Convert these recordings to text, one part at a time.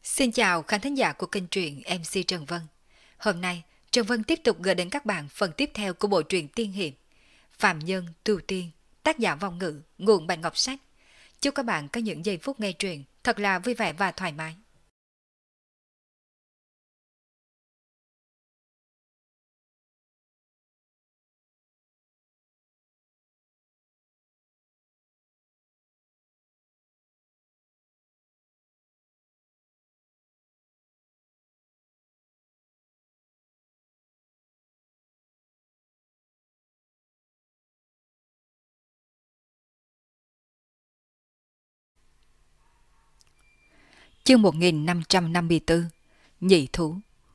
Xin chào khán thính giả của kênh truyện MC Trần Vân. Hôm nay, Trần Vân tiếp tục gửi đến các bạn phần tiếp theo của bộ truyện tiên hiệp Phạm Nhân Tu Tiên, tác giả Vong Ngữ, nguồn Bạch Ngọc Sách. Chúc các bạn có những giây phút nghe truyện thật là vui vẻ và thoải mái. Chương 1554 Nhị Thú.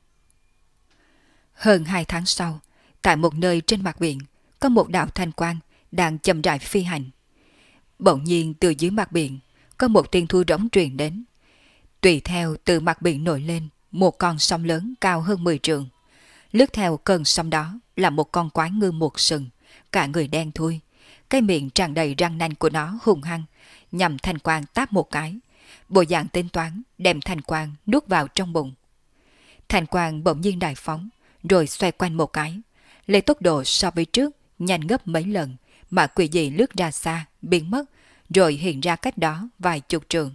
Hơn 2 tháng sau, tại một nơi trên mặt biển, có một đạo thanh quang đang chậm rãi phi hành. Bỗng nhiên từ dưới mặt biển, có một tiếng thu rống truyền đến. Tùy theo từ mặt biển nổi lên một con sóng lớn cao hơn 10 trượng. Lướt theo cơn sóng đó là một con quái ngư một sừng, cả người đen thui. Cái miệng tràn đầy răng nanh của nó hung hăng, nhằm thanh quang táp một cái. Bộ dạng tính toán đem thanh quang nuốt vào trong bụng. Thanh quang bỗng nhiên đại phóng, rồi xoay quanh một cái, lấy tốc độ so với trước nhanh gấp mấy lần, mà quỷ dị lướt ra xa, biến mất, rồi hiện ra cách đó vài chục trượng.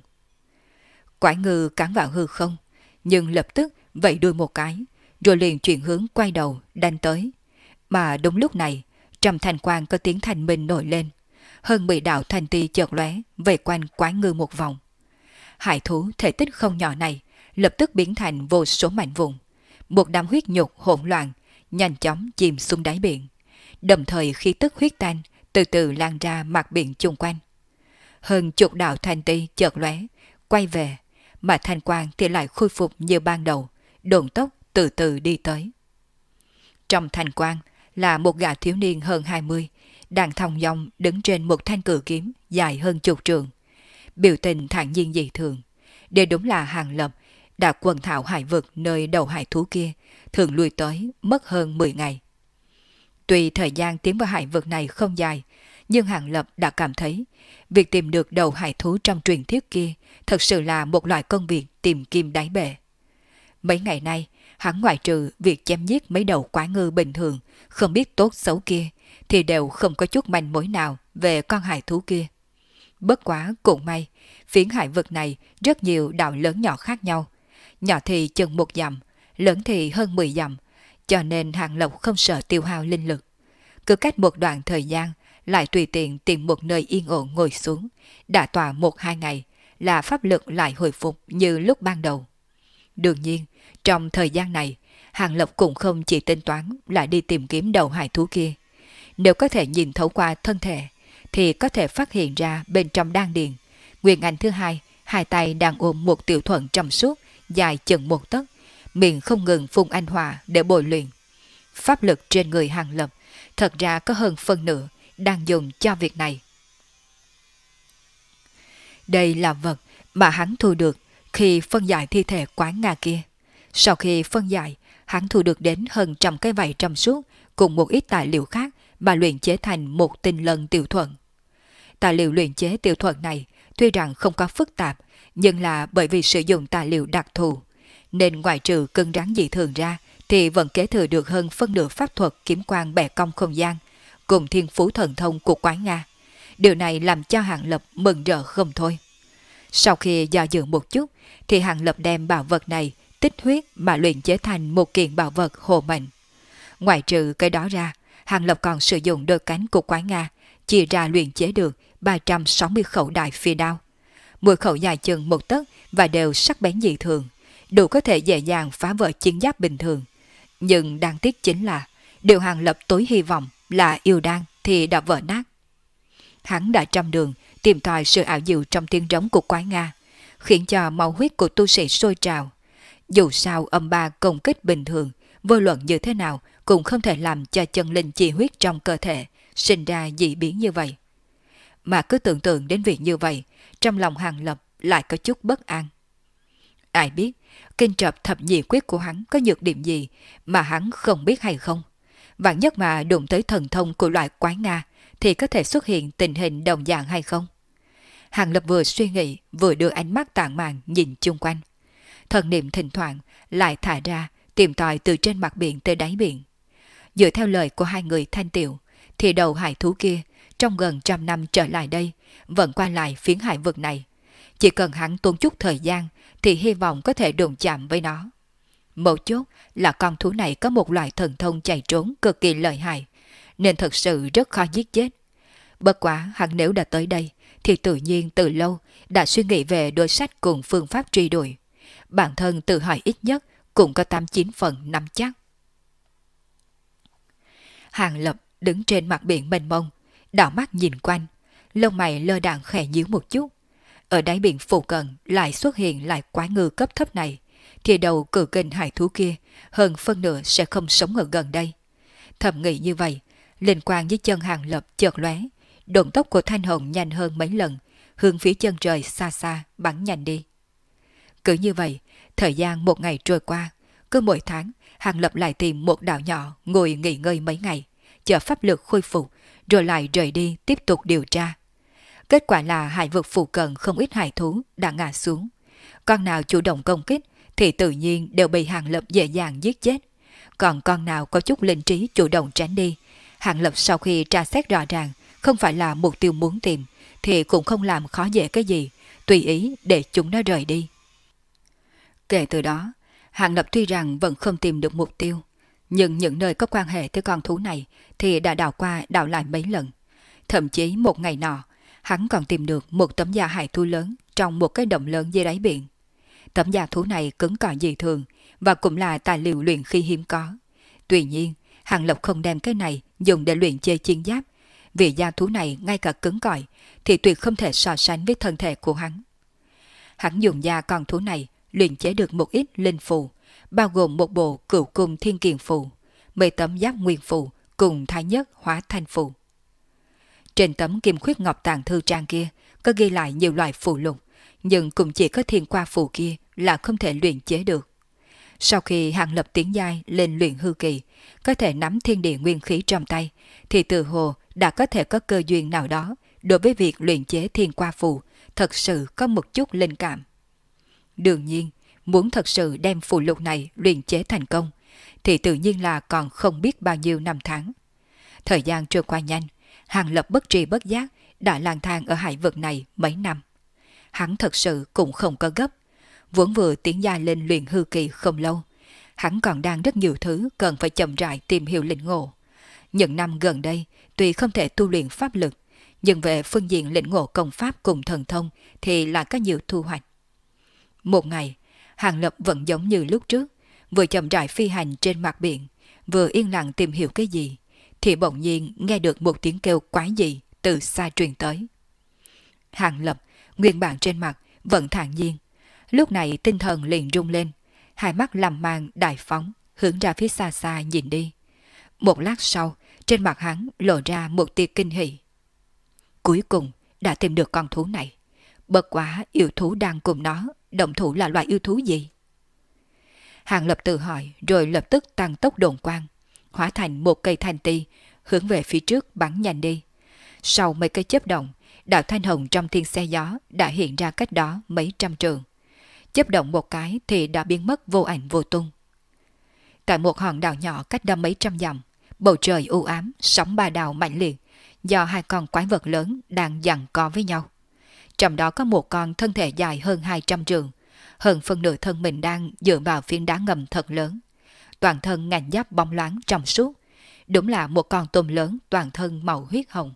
Quái ngư cắn vào hư không, nhưng lập tức vẫy đuôi một cái, rồi liền chuyển hướng quay đầu đánh tới. Mà đúng lúc này, trong thanh quang có tiếng thanh minh nổi lên, hơn 10 đạo thanh ti chợt lóe vây quanh quái ngư một vòng. Hải thú thể tích không nhỏ này lập tức biến thành vô số mảnh vụn, một đám huyết nhục hỗn loạn nhanh chóng chìm xuống đáy biển, đồng thời khí tức huyết tanh từ từ lan ra mặt biển chung quanh. Hơn chục đạo thanh ti chợt lóe quay về, mà thanh quang thì lại khôi phục như ban đầu, độn tốc từ từ đi tới. Trong thanh quang là một gã thiếu niên hơn 20, đang thong dong đứng trên một thanh cự kiếm dài hơn chục trượng, biểu tình thản nhiên dị thường. Đây đúng là Hàng Lập đã quần thảo hải vực nơi đầu hải thú kia, thường lui tới mất hơn 10 ngày. Tuy thời gian tiến vào hải vực này không dài, nhưng Hàng Lập đã cảm thấy việc tìm được đầu hải thú trong truyền thuyết kia thật sự là một loại công việc tìm kim đáy bể. Mấy ngày nay, hắn ngoại trừ việc chém giết mấy đầu quái ngư bình thường, không biết tốt xấu kia, thì đều không có chút manh mối nào về con hải thú kia. Bất quá cũng may, phiến hải vực này rất nhiều đảo lớn nhỏ khác nhau. Nhỏ thì chừng 1 dặm, lớn thì hơn 10 dặm, cho nên Hàng Lộc không sợ tiêu hao linh lực. Cứ cách một đoạn thời gian, lại tùy tiện tìm một nơi yên ổn ngồi xuống, đã tọa 1-2 ngày, là pháp lực lại hồi phục như lúc ban đầu. Đương nhiên, trong thời gian này, Hàng Lộc cũng không chỉ tính toán là đi tìm kiếm đầu hải thú kia. Nếu có thể nhìn thấu qua thân thể, thì có thể phát hiện ra bên trong đan điền, Nguyên Anh thứ hai, hai tay đang ôm một tiểu thuận trong suốt, dài chừng 1 tấc, miệng không ngừng phun anh hỏa để bồi luyện. Pháp lực trên người Hàng Lập thật ra có hơn phân nửa đang dùng cho việc này. Đây là vật mà hắn thu được khi phân giải thi thể quái Nga kia. Sau khi phân giải, hắn thu được đến hơn 100 cái vảy trong suốt cùng một ít tài liệu khác mà luyện chế thành một tinh lân tiểu thuận. Tài liệu luyện chế tiểu thuận này tuy rằng không có phức tạp, nhưng là bởi vì sử dụng tài liệu đặc thù, nên ngoại trừ cứng rắn dị thường ra thì vẫn kế thừa được hơn phân nửa pháp thuật kiếm quang bẻ cong không gian cùng thiên phú thần thông của quái Nga. Điều này làm cho Hàng Lập mừng rỡ không thôi. Sau khi do dự một chút, thì Hàng Lập đem bảo vật này tích huyết mà luyện chế thành một kiện bảo vật hộ mệnh. Ngoại trừ cái đó ra, Hàng Lập còn sử dụng đôi cánh của quái Nga chia ra luyện chế được 360 khẩu đại phi đao. Mỗi khẩu dài chừng 1 tấc và đều sắc bén dị thường, đủ có thể dễ dàng phá vỡ chiến giáp bình thường. Nhưng đáng tiếc chính là điều Hàng Lập tối hy vọng là yêu đan thì đã vỡ nát. Hắn đã trăm đường tìm tòi sự ảo diệu trong tiếng rống của quái Nga, khiến cho máu huyết của tu sĩ sôi trào. Dù sao âm ba công kích bình thường, vô luận như thế nào cũng không thể làm cho chân linh chi huyết trong cơ thể sinh ra dị biến như vậy. Mà cứ tưởng tượng đến việc như vậy, trong lòng Hàng Lập lại có chút bất an. Ai biết, kinh trập thập nhị quyết của hắn có nhược điểm gì mà hắn không biết hay không? Vạn nhất mà đụng tới thần thông của loại quái Nga thì có thể xuất hiện tình hình đồng dạng hay không? Hàng Lập vừa suy nghĩ vừa đưa ánh mắt tản mạn nhìn chung quanh. thần niệm thỉnh thoảng lại thả ra tìm tòi từ trên mặt biển tới đáy biển. Dựa theo lời của hai người Thanh Tiểu, thì đầu hải thú kia trong gần 100 năm trở lại đây vẫn qua lại phiến hải vực này. Chỉ cần hắn tốn chút thời gian thì hy vọng có thể đụng chạm với nó. Mấu chốt là con thú này có một loại thần thông chạy trốn cực kỳ lợi hại, nên thật sự rất khó giết chết. Bất quá hắn nếu đã tới đây thì tự nhiên từ lâu đã suy nghĩ về đối sách cùng phương pháp truy đuổi. Bản thân tự hỏi ít nhất cũng có 8-9 phần nắm chắc. Hàng Lập đứng trên mặt biển mênh mông, đảo mắt nhìn quanh, lông mày lơ đãng khẽ nhíu một chút. Ở đáy biển phụ cận lại xuất hiện lại quái ngư cấp thấp này, thì đầu cự kình hải thú kia hơn phân nửa sẽ không sống ở gần đây. Thầm nghĩ như vậy, linh quang dưới chân Hàng Lập chợt lóe, động tốc của Thanh Hồng nhanh hơn mấy lần, hướng phía chân trời xa xa bắn nhanh đi. Cứ như vậy, thời gian một ngày trôi qua, cứ mỗi tháng Hàng Lập lại tìm một đảo nhỏ ngồi nghỉ ngơi mấy ngày, chờ pháp lực khôi phục, rồi lại rời đi tiếp tục điều tra. Kết quả là hải vực phụ cận không ít hải thú đã ngã xuống. Con nào chủ động công kích thì tự nhiên đều bị Hàng Lập dễ dàng giết chết. Còn con nào có chút linh trí chủ động tránh đi, Hàng Lập sau khi tra xét rõ ràng không phải là mục tiêu muốn tìm, thì cũng không làm khó dễ cái gì, tùy ý để chúng nó rời đi. Kể từ đó, Hàng Lập tuy rằng vẫn không tìm được mục tiêu, nhưng những nơi có quan hệ tới con thú này thì đã đào qua đào lại mấy lần. Thậm chí một ngày nọ, hắn còn tìm được một tấm da hải thú lớn trong một cái động lớn dưới đáy biển. Tấm da thú này cứng cỏi dị thường và cũng là tài liệu luyện khí hiếm có. Tuy nhiên, Hàng Lập không đem cái này dùng để luyện chế chiến giáp, vì da thú này ngay cả cứng cỏi thì tuyệt không thể so sánh với thân thể của hắn. Hắn dùng da con thú này luyện chế được một ít linh phù, bao gồm một bộ Cửu Cung Thiên Kiền phù, 10 tấm giáp nguyên phù cùng Thái Nhất Hóa Thanh phù. Trên tấm kim khuyết ngọc tàng thư trang kia có ghi lại nhiều loại phù lục, nhưng cũng chỉ có thiên qua phù kia là không thể luyện chế được. Sau khi Hàng Lập tiến giai lên luyện hư kỳ, có thể nắm thiên địa nguyên khí trong tay, thì từ hồ đã có thể có cơ duyên nào đó đối với việc luyện chế thiên qua phù, thật sự có một chút linh cảm. Đương nhiên, muốn thật sự đem phù lục này luyện chế thành công, thì tự nhiên là còn không biết bao nhiêu năm tháng. Thời gian trôi qua nhanh, Hàng Lập bất tri bất giác đã lang thang ở hải vực này mấy năm. Hắn thật sự cũng không có gấp, vốn vừa tiến gia lên luyện hư kỳ không lâu. Hắn còn đang rất nhiều thứ cần phải chậm rãi tìm hiểu lĩnh ngộ. Những năm gần đây, tuy không thể tu luyện pháp lực, nhưng về phương diện lĩnh ngộ công pháp cùng thần thông thì lại có nhiều thu hoạch. Một ngày, Hàng Lập vẫn giống như lúc trước, vừa chậm rãi phi hành trên mặt biển, vừa yên lặng tìm hiểu cái gì, thì bỗng nhiên nghe được một tiếng kêu quái dị từ xa truyền tới. Hàng Lập, nguyên bản trên mặt vẫn thản nhiên, lúc này tinh thần liền rung lên, hai mắt làm mang đại phóng, hướng ra phía xa xa nhìn đi. Một lát sau, trên mặt hắn lộ ra một tia kinh hỉ. Cuối cùng đã tìm được con thú này. Bất quá yêu thú đang cùng nó, động thủ là loại yêu thú gì? Hàng Lập tự hỏi rồi lập tức tăng tốc độn quang, hóa thành một cây thanh ti, hướng về phía trước bắn nhanh đi. Sau mấy cây chớp động, đạo thanh hồng trong thiên xe gió đã hiện ra cách đó mấy trăm trượng. Chớp động một cái thì đã biến mất vô ảnh vô tung. Tại một hòn đảo nhỏ cách đó mấy trăm dặm, bầu trời u ám, sóng ba đào mạnh liệt, do hai con quái vật lớn đang giằng co với nhau. Trong đó có một con thân thể dài hơn 200 trượng, hơn phân nửa thân mình đang dựa vào phiến đá ngầm thật lớn. Toàn thân ngành giáp bóng loáng trong suốt, đúng là một con tôm lớn toàn thân màu huyết hồng.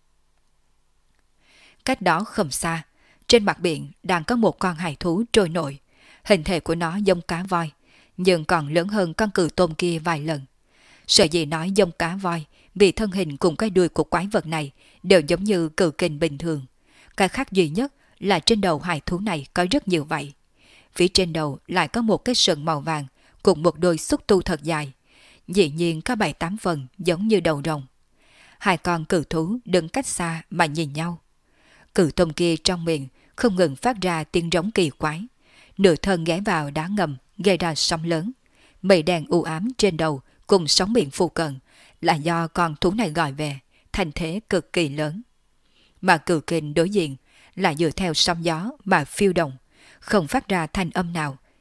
Cách đó không xa, trên mặt biển đang có một con hải thú trôi nổi. Hình thể của nó giống cá voi, nhưng còn lớn hơn con cự tôm kia vài lần. Sở dĩ nói giống cá voi vì thân hình cùng cái đuôi của quái vật này đều giống như cự kình bình thường. Cái khác duy nhất là trên đầu hải thú này có rất nhiều vảy. Phía trên đầu lại có một cái sừng màu vàng cùng một đôi xúc tu thật dài. Dĩ nhiên có 7-8 phần giống như đầu rồng. Hai con cự thú đứng cách xa mà nhìn nhau. Cự tôm kia trong miệng không ngừng phát ra tiếng rống kỳ quái. Nửa thân ghé vào đá ngầm gây ra sóng lớn. Mây đen u ám trên đầu cùng sóng biển phù cận là do con thú này gọi về, thành thế cực kỳ lớn. Mà cự kình đối diện là dựa theo sóng gió mà phiêu động, không phát ra thanh âm nào,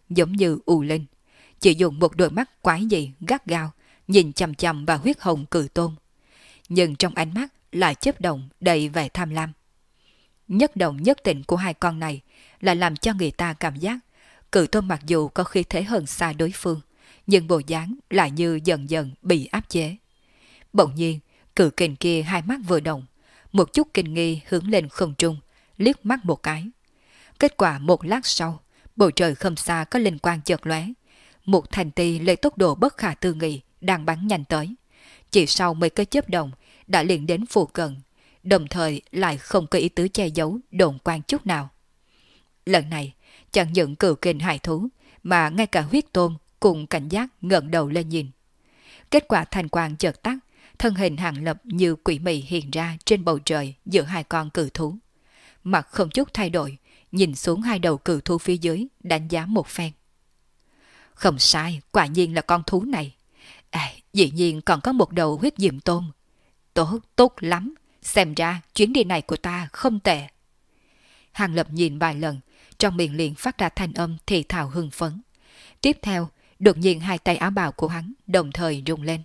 giống như u linh, chỉ dùng một đôi mắt quái dị gắt gao nhìn chằm chằm vào huyết hồng cự tôm, nhưng trong ánh mắt lại chớp động đầy vẻ tham lam. Nhất động nhất tịnh của hai con này là làm cho người ta cảm giác cự tôm mặc dù có khí thế hơn xa đối phương, nhưng bộ dáng lại như dần dần bị áp chế. Bỗng nhiên, cự kình kia hai mắt vừa động, một chút kinh nghi hướng lên không trung, liếc mắt một cái. Kết quả một lát sau, bầu trời không xa có linh quang chợt lóe, một thành ti lấy tốc độ bất khả tư nghị đang bắn nhanh tới. Chỉ sau mấy cái chớp động đã liền đến phụ cận, đồng thời lại không có ý tứ che giấu đồn quan chút nào. Lần này, chẳng những cự kình hải thú mà ngay cả huyết tôm cùng cảnh giác ngẩng đầu lên nhìn. Kết quả thành quang chợt tắt, thân hình Hàng Lập như quỷ mị hiện ra trên bầu trời giữa hai con cự thú. Mặt không chút thay đổi, nhìn xuống hai đầu cự thú phía dưới, đánh giá một phen. Không sai, quả nhiên là con thú này. Dĩ nhiên còn có một đầu huyết diệm tôm. Tốt, tốt lắm, xem ra chuyến đi này của ta không tệ. Hàng Lập nhìn vài lần, trong miệng liền phát ra thanh âm thì thào hưng phấn. Tiếp theo, đột nhiên hai tay áo bào của hắn đồng thời rung lên.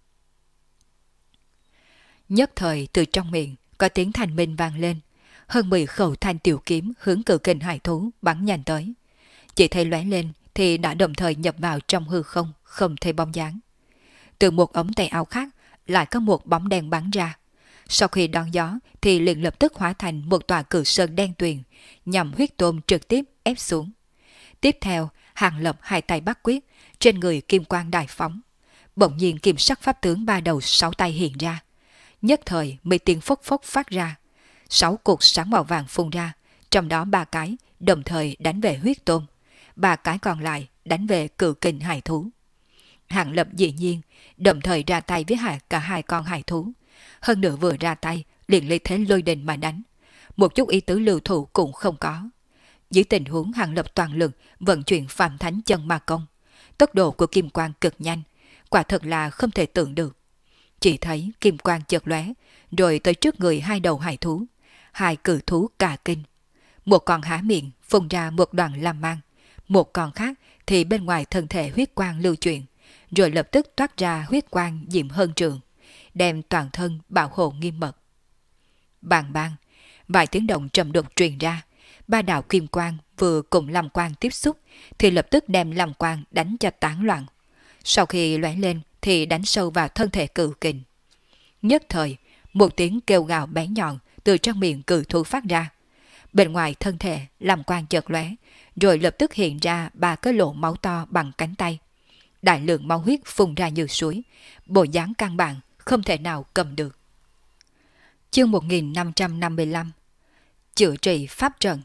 Nhất thời từ trong miệng có tiếng thanh minh vang lên, hơn 10 khẩu thanh tiểu kiếm hướng cự kình hải thú bắn nhanh tới. Chỉ thấy lóe lên thì đã đồng thời nhập vào trong hư không, không thấy bóng dáng. Từ một ống tay áo khác lại có một bóng đen bắn ra. Sau khi đón gió thì liền lập tức hóa thành một tòa cự sơn đen tuyền, nhằm huyết tôm trực tiếp ép xuống. Tiếp theo, Hàng Lập hai tay bắt quyết, trên người kim quang đại phóng. Bỗng nhiên kim sắc pháp tướng ba đầu sáu tay hiện ra. Nhất thời mấy tiếng phốc phốc phát ra. 6 cột sáng màu vàng phun ra, trong đó 3 cái đồng thời đánh về huyết tôm, 3 cái còn lại đánh về cự kình hải thú. Hàng Lập dĩ nhiên đồng thời ra tay với cả hai con hải thú, hơn nữa vừa ra tay liền lấy thế lôi đình mà đánh, một chút ý tứ lưu thủ cũng không có. Dưới tình huống Hàng Lập toàn lực vận chuyển Phạm Thánh chân ma công, tốc độ của kim quang cực nhanh, quả thật là không thể tưởng được. Chỉ thấy kim quang chợt lóe, rồi tới trước người hai đầu hải thú, hai cự thú cả kinh. Một con há miệng phun ra một đoàn lam mang, một con khác thì bên ngoài thân thể huyết quang lưu chuyển, rồi lập tức toát ra huyết quang diệm hơn trường, đem toàn thân bảo hộ nghiêm mật. Bàng bàng, vài tiếng động trầm đục truyền ra, ba đạo kim quang vừa cùng lam quang tiếp xúc thì lập tức đem lam quang đánh cho tán loạn. Sau khi lóe lên thì đánh sâu vào thân thể cự kình. Nhất thời, một tiếng kêu gào bén nhọn từ trong miệng cự thú phát ra. Bên ngoài thân thể lam quang chợt lóe, rồi lập tức hiện ra 3 cái lỗ máu to bằng cánh tay. Đại lượng máu huyết phun ra như suối, bộ dáng căn bản không thể nào cầm được. Chương 1555 Chữa trị pháp trận.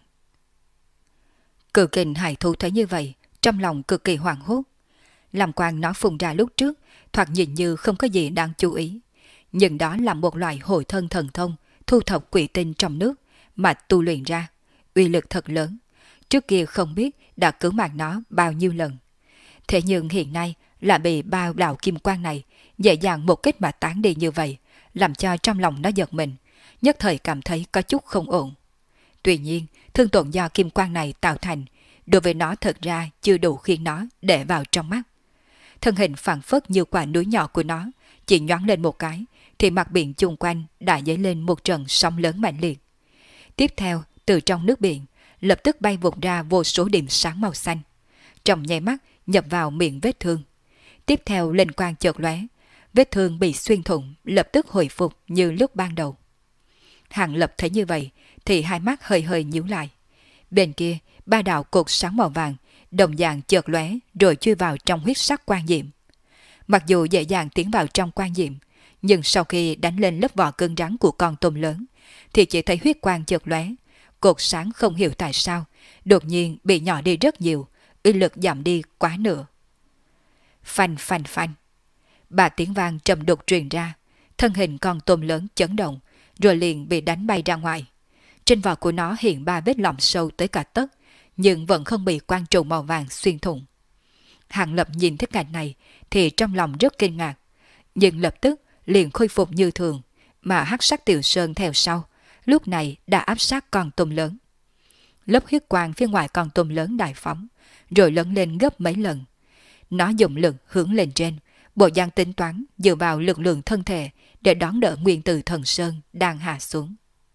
Cự kình hải thú thấy như vậy, trong lòng cực kỳ hoảng hốt. Lam quang nó phun ra lúc trước, thoạt nhìn như không có gì đáng chú ý. Nhưng đó là một loại hồi thân thần thông, thu thập quỷ tinh trong nước, mà tu luyện ra. Uy lực thật lớn. Trước kia không biết đã cứu mạng nó bao nhiêu lần. Thế nhưng hiện nay là bị bao đạo kim quang này dễ dàng một kích mà tán đi như vậy, làm cho trong lòng nó giật mình, nhất thời cảm thấy có chút không ổn. Tuy nhiên, thương tổn do kim quang này tạo thành, đối với nó thật ra chưa đủ khiến nó để vào trong mắt. Thân hình phảng phất như quả núi nhỏ của nó, chỉ nhoáng lên một cái, thì mặt biển chung quanh đã dấy lên một trận sóng lớn mạnh liệt. Tiếp theo, từ trong nước biển, lập tức bay vụt ra vô số điểm sáng màu xanh. Trong nháy mắt nhập vào miệng vết thương. Tiếp theo linh quang chợt lóe, vết thương bị xuyên thủng lập tức hồi phục như lúc ban đầu. Hàng Lập thấy như vậy thì hai mắt hơi hơi nhíu lại. Bên kia, 3 đạo cột sáng màu vàng đồng dạng chợt lóe rồi chui vào trong huyết sắc quang diệm. Mặc dù dễ dàng tiến vào trong quang diệm, nhưng sau khi đánh lên lớp vỏ cứng rắn của con tôm lớn thì chỉ thấy huyết quang chợt lóe, cột sáng không hiểu tại sao đột nhiên bị nhỏ đi rất nhiều, uy lực giảm đi quá nửa. Phanh phanh phanh, 3 tiếng vang trầm đục truyền ra, thân hình con tôm lớn chấn động, rồi liền bị đánh bay ra ngoài. Trên vỏ của nó hiện 3 vết lõm sâu tới cả tấc, nhưng vẫn không bị quang trụ màu vàng xuyên thủng. Hàng Lập nhìn thấy cảnh này thì trong lòng rất kinh ngạc, nhưng lập tức liền khôi phục như thường, mà hắc sắc tiểu sơn theo sau, lúc này đã áp sát con tôm lớn. Lớp huyết quang phía ngoài con tôm lớn đại phóng, rồi lớn lên gấp mấy lần. Nó dùng lực hướng lên trên, bộ dáng tính toán dựa vào lực lượng thân thể để đón đỡ nguyên tử thần sơn đang hạ xuống.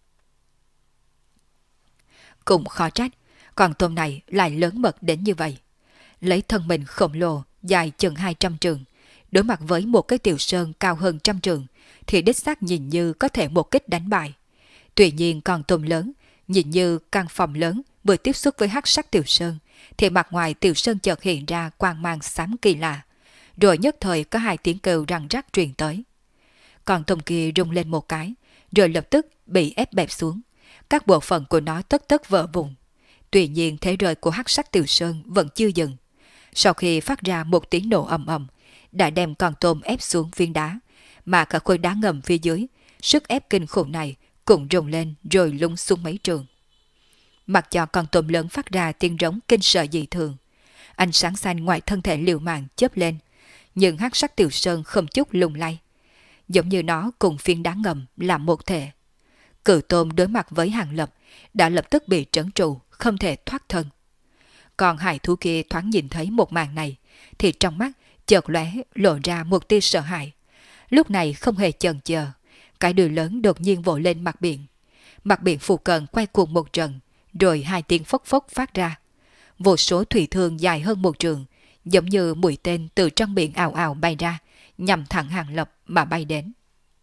Cũng khó trách, con tôm này lại lớn mật đến như vậy. Lấy thân mình khổng lồ dài chừng 200 trượng, đối mặt với một cái tiểu sơn cao hơn 100 trượng, thì đích xác nhìn như có thể một kích đánh bại. Tuy nhiên con tôm lớn, nhìn như căn phòng lớn vừa tiếp xúc với hắc sắc tiểu sơn, thì mặt ngoài tiểu sơn chợt hiện ra quang mang xám kỳ lạ, rồi nhất thời có 2 tiếng kêu răng rắc truyền tới. Con tôm kia rung lên một cái, rồi lập tức bị ép bẹp xuống. Các bộ phận của nó tất tất vỡ vụn. Tuy nhiên thế rơi của hắc sắc tiểu sơn vẫn chưa dừng. Sau khi phát ra một tiếng nổ ầm ầm, đã đem con tôm ép xuống viên đá, mà cả khối đá ngầm phía dưới, sức ép kinh khủng này cũng rung lên rồi lung xuống mấy trường. Mặc cho con tôm lớn phát ra tiếng rống kinh sợ dị thường, ánh sáng xanh ngoài thân thể liều mạng chớp lên, nhưng hắc sắc tiểu sơn không chút lung lay, giống như nó cùng phiến đá ngầm làm một thể. Cự tôm đối mặt với Hàng Lập đã lập tức bị trấn trụ, không thể thoát thân. Còn hải thú kia thoáng nhìn thấy một màn này, thì trong mắt chợt lóe lộ ra một tia sợ hãi. Lúc này không hề chần chờ, cái đuôi lớn đột nhiên vỗ lên mặt biển. Mặt biển phụ cận quay cuồng một trận, rồi 2 tiếng phốc phốc phát ra. Vô số thủy thương dài hơn 1 trượng, giống như mũi tên từ trong biển ào ào bay ra, nhằm thẳng Hàng Lập mà bay đến.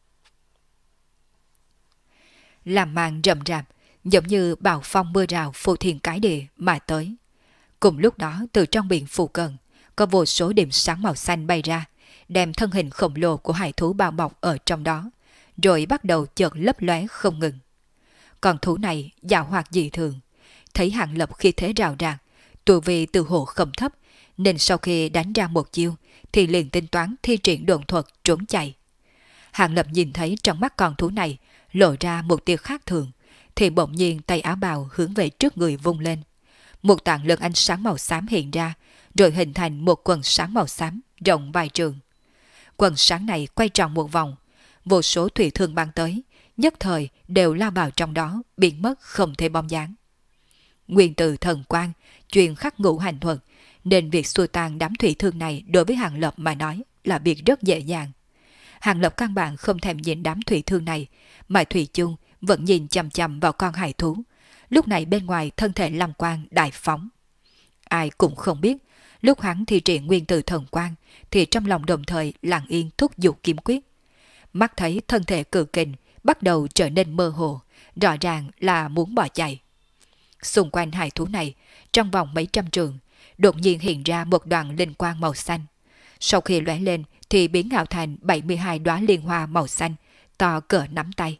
Làm màn rầm rạp, giống như bão phong mưa rào phô thiên cái địa mà tới. Cùng lúc đó từ trong biển phụ cận, có vô số điểm sáng màu xanh bay ra, đem thân hình khổng lồ của hải thú bao bọc ở trong đó, rồi bắt đầu chợt lấp lóe không ngừng. Con thú này dạo hoạt dị thường, thấy Hàng Lập khi thế rào rạc, tu vi từ hộ không thấp, nên sau khi đánh ra một chiêu thì liền tính toán thi triển độn thuật trốn chạy. Hàng Lập nhìn thấy trong mắt con thú này lộ ra một tia khác thường, thì bỗng nhiên tay áo bào hướng về trước người vung lên. Một tảng lớn ánh sáng màu xám hiện ra, rồi hình thành một quần sáng màu xám rộng vài trường. Quần sáng này quay tròn một vòng, vô số thủy thương băng tới, nhất thời đều lao vào trong đó, biến mất không thể bóng dáng. Nguyên tử thần quang truyền khắc ngũ hành thuật, nên việc xua tan đám thủy thương này đối với Hàng Lập mà nói là việc rất dễ dàng. Hàng Lập căn bản không thèm nhìn đám thủy thương này, mà thủy chung vẫn nhìn chằm chằm vào con hải thú. Lúc này bên ngoài thân thể lam quang đại phóng. Ai cũng không biết, lúc hắn thi triển nguyên tử thần quang, thì trong lòng đồng thời lặng yên thúc giục kiếm quyết. Mắt thấy thân thể cự kình bắt đầu trở nên mơ hồ, rõ ràng là muốn bỏ chạy. Xung quanh hải thú này, trong vòng mấy trăm trường, đột nhiên hiện ra một đoàn linh quang màu xanh. Sau khi lóe lên thì biến ảo thành 72 đóa liên hoa màu xanh, to cỡ nắm tay.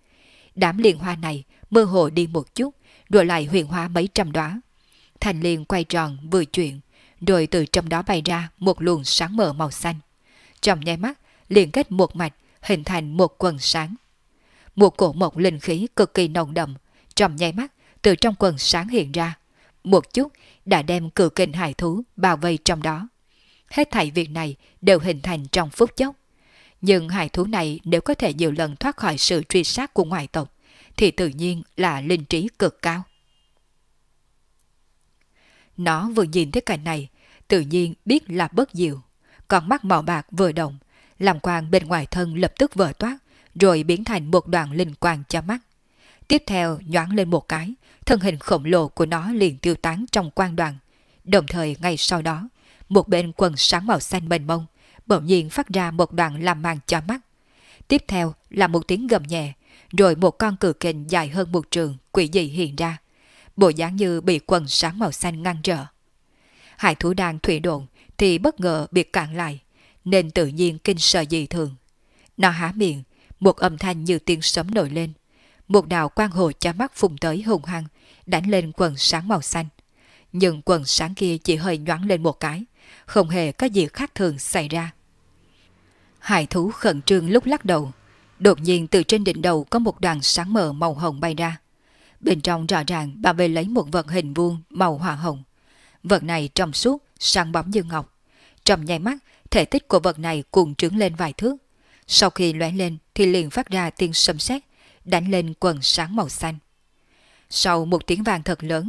Đám liên hoa này mơ hồ đi một chút, rồi lại huyền hóa mấy trăm đóa. Thành liên quay tròn vừa chuyển, rồi từ trong đó bay ra một luồng sáng mờ màu xanh. Trong nháy mắt liền kết một mạch, hình thành một quần sáng. Một cổ mộc linh khí cực kỳ nồng đậm, trong nháy mắt từ trong quần sáng hiện ra, một chút đã đem cự kình hải thú bao vây trong đó. Hết thảy việc này đều hình thành trong phút chốc. Nhưng hải thú này nếu có thể nhiều lần thoát khỏi sự truy sát của ngoại tộc, thì tự nhiên là linh trí cực cao. Nó vừa nhìn thấy cảnh này, tự nhiên biết là bất diệu. Con mắt màu bạc vừa động, làm quang bên ngoài thân lập tức vỡ toát, rồi biến thành một đoàn linh quang cho mắt. Tiếp theo nhoáng lên một cái, thân hình khổng lồ của nó liền tiêu tán trong quang đoàn. Đồng thời ngay sau đó, một bên quần sáng màu xanh mênh mông bỗng nhiên phát ra một đoạn làm màn cho mắt. Tiếp theo là một tiếng gầm nhẹ, rồi một con cự kình dài hơn 1 trượng quỷ dị hiện ra, bộ dáng như bị quần sáng màu xanh ngăn trở. Hải thú đang thủy độn thì bất ngờ bị cản lại, nên tự nhiên kinh sợ dị thường. Nó há miệng, một âm thanh như tiếng sấm nổi lên, một đạo quang hồ cho mắt phùng tới hùng hăng, đánh lên quần sáng màu xanh. Nhưng quần sáng kia chỉ hơi nhoáng lên một cái, không hề có gì khác thường xảy ra. Hải thú khẩn trương lúc lắc đầu, đột nhiên từ trên đỉnh đầu có một đoàn sáng mờ màu hồng bay ra. Bên trong rõ ràng bao vây lấy một vật hình vuông màu hỏa hồng. Vật này trong suốt, sáng bóng như ngọc. Trong nháy mắt, thể tích của vật này cuồng trướng lên vài thước. Sau khi lóe lên thì liền phát ra tiếng sấm sét, đánh lên quần sáng màu xanh. Sau một tiếng vang thật lớn,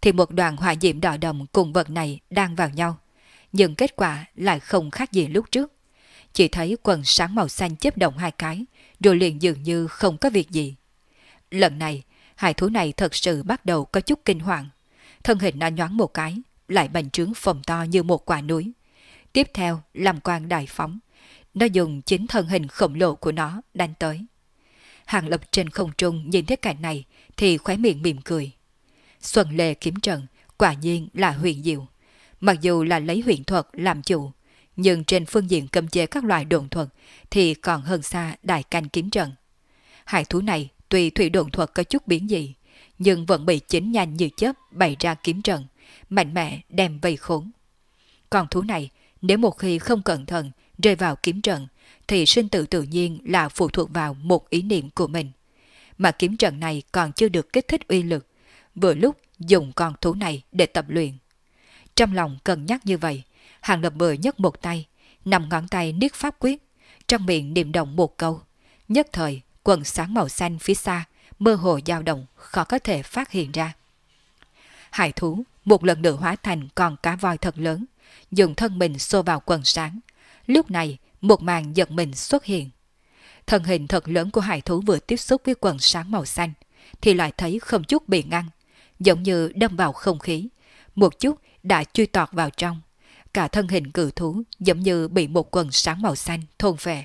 thì một đoàn hỏa diễm đỏ đồng cùng vật này đang vào nhau. Nhưng kết quả lại không khác gì lúc trước. Chỉ thấy quần sáng màu xanh chớp động hai cái, rồi liền dường như không có việc gì. Lần này, hải thú này thật sự bắt đầu có chút kinh hoàng. Thân hình nó nhoáng một cái, lại bành trướng phồng to như một quả núi. Tiếp theo, làm quang đại phóng. Nó dùng chính thân hình khổng lồ của nó đánh tới. Hàng Lập trên không trung nhìn thấy cảnh này thì khóe miệng mỉm cười. Xuân Lê kiếm trận quả nhiên là huyền diệu. Mặc dù là lấy huyền thuật làm chủ, nhưng trên phương diện cấm chế các loại độn thuật thì còn hơn xa đại canh kiếm trận. Hải thú này tuy thủy độn thuật có chút biến dị, nhưng vẫn bị chính nhanh như chớp bày ra kiếm trận, mạnh mẽ đem vây khốn. Còn thú này, nếu một khi không cẩn thận rơi vào kiếm trận, thì sinh tử tự nhiên là phụ thuộc vào một ý niệm của mình. Mà kiếm trận này còn chưa được kích thích uy lực, vừa lúc dùng con thú này để tập luyện. Trong lòng cân nhắc như vậy, Hàng Lập vừa nhấc một tay, 5 ngón tay niết pháp quyết, trong miệng niệm động một câu. Nhất thời, quần sáng màu xanh phía xa, mơ hồ dao động, khó có thể phát hiện ra. Hải thú một lần nữa hóa thành con cá voi thật lớn, dùng thân mình xô vào quần sáng. Lúc này, một màn giật mình xuất hiện. Thân hình thật lớn của hải thú vừa tiếp xúc với quần sáng màu xanh, thì lại thấy không chút bị ngăn, giống như đâm vào không khí, một chút đã chui tọt vào trong. Cả thân hình cự thú giống như bị một quần sáng màu xanh thôn phệ.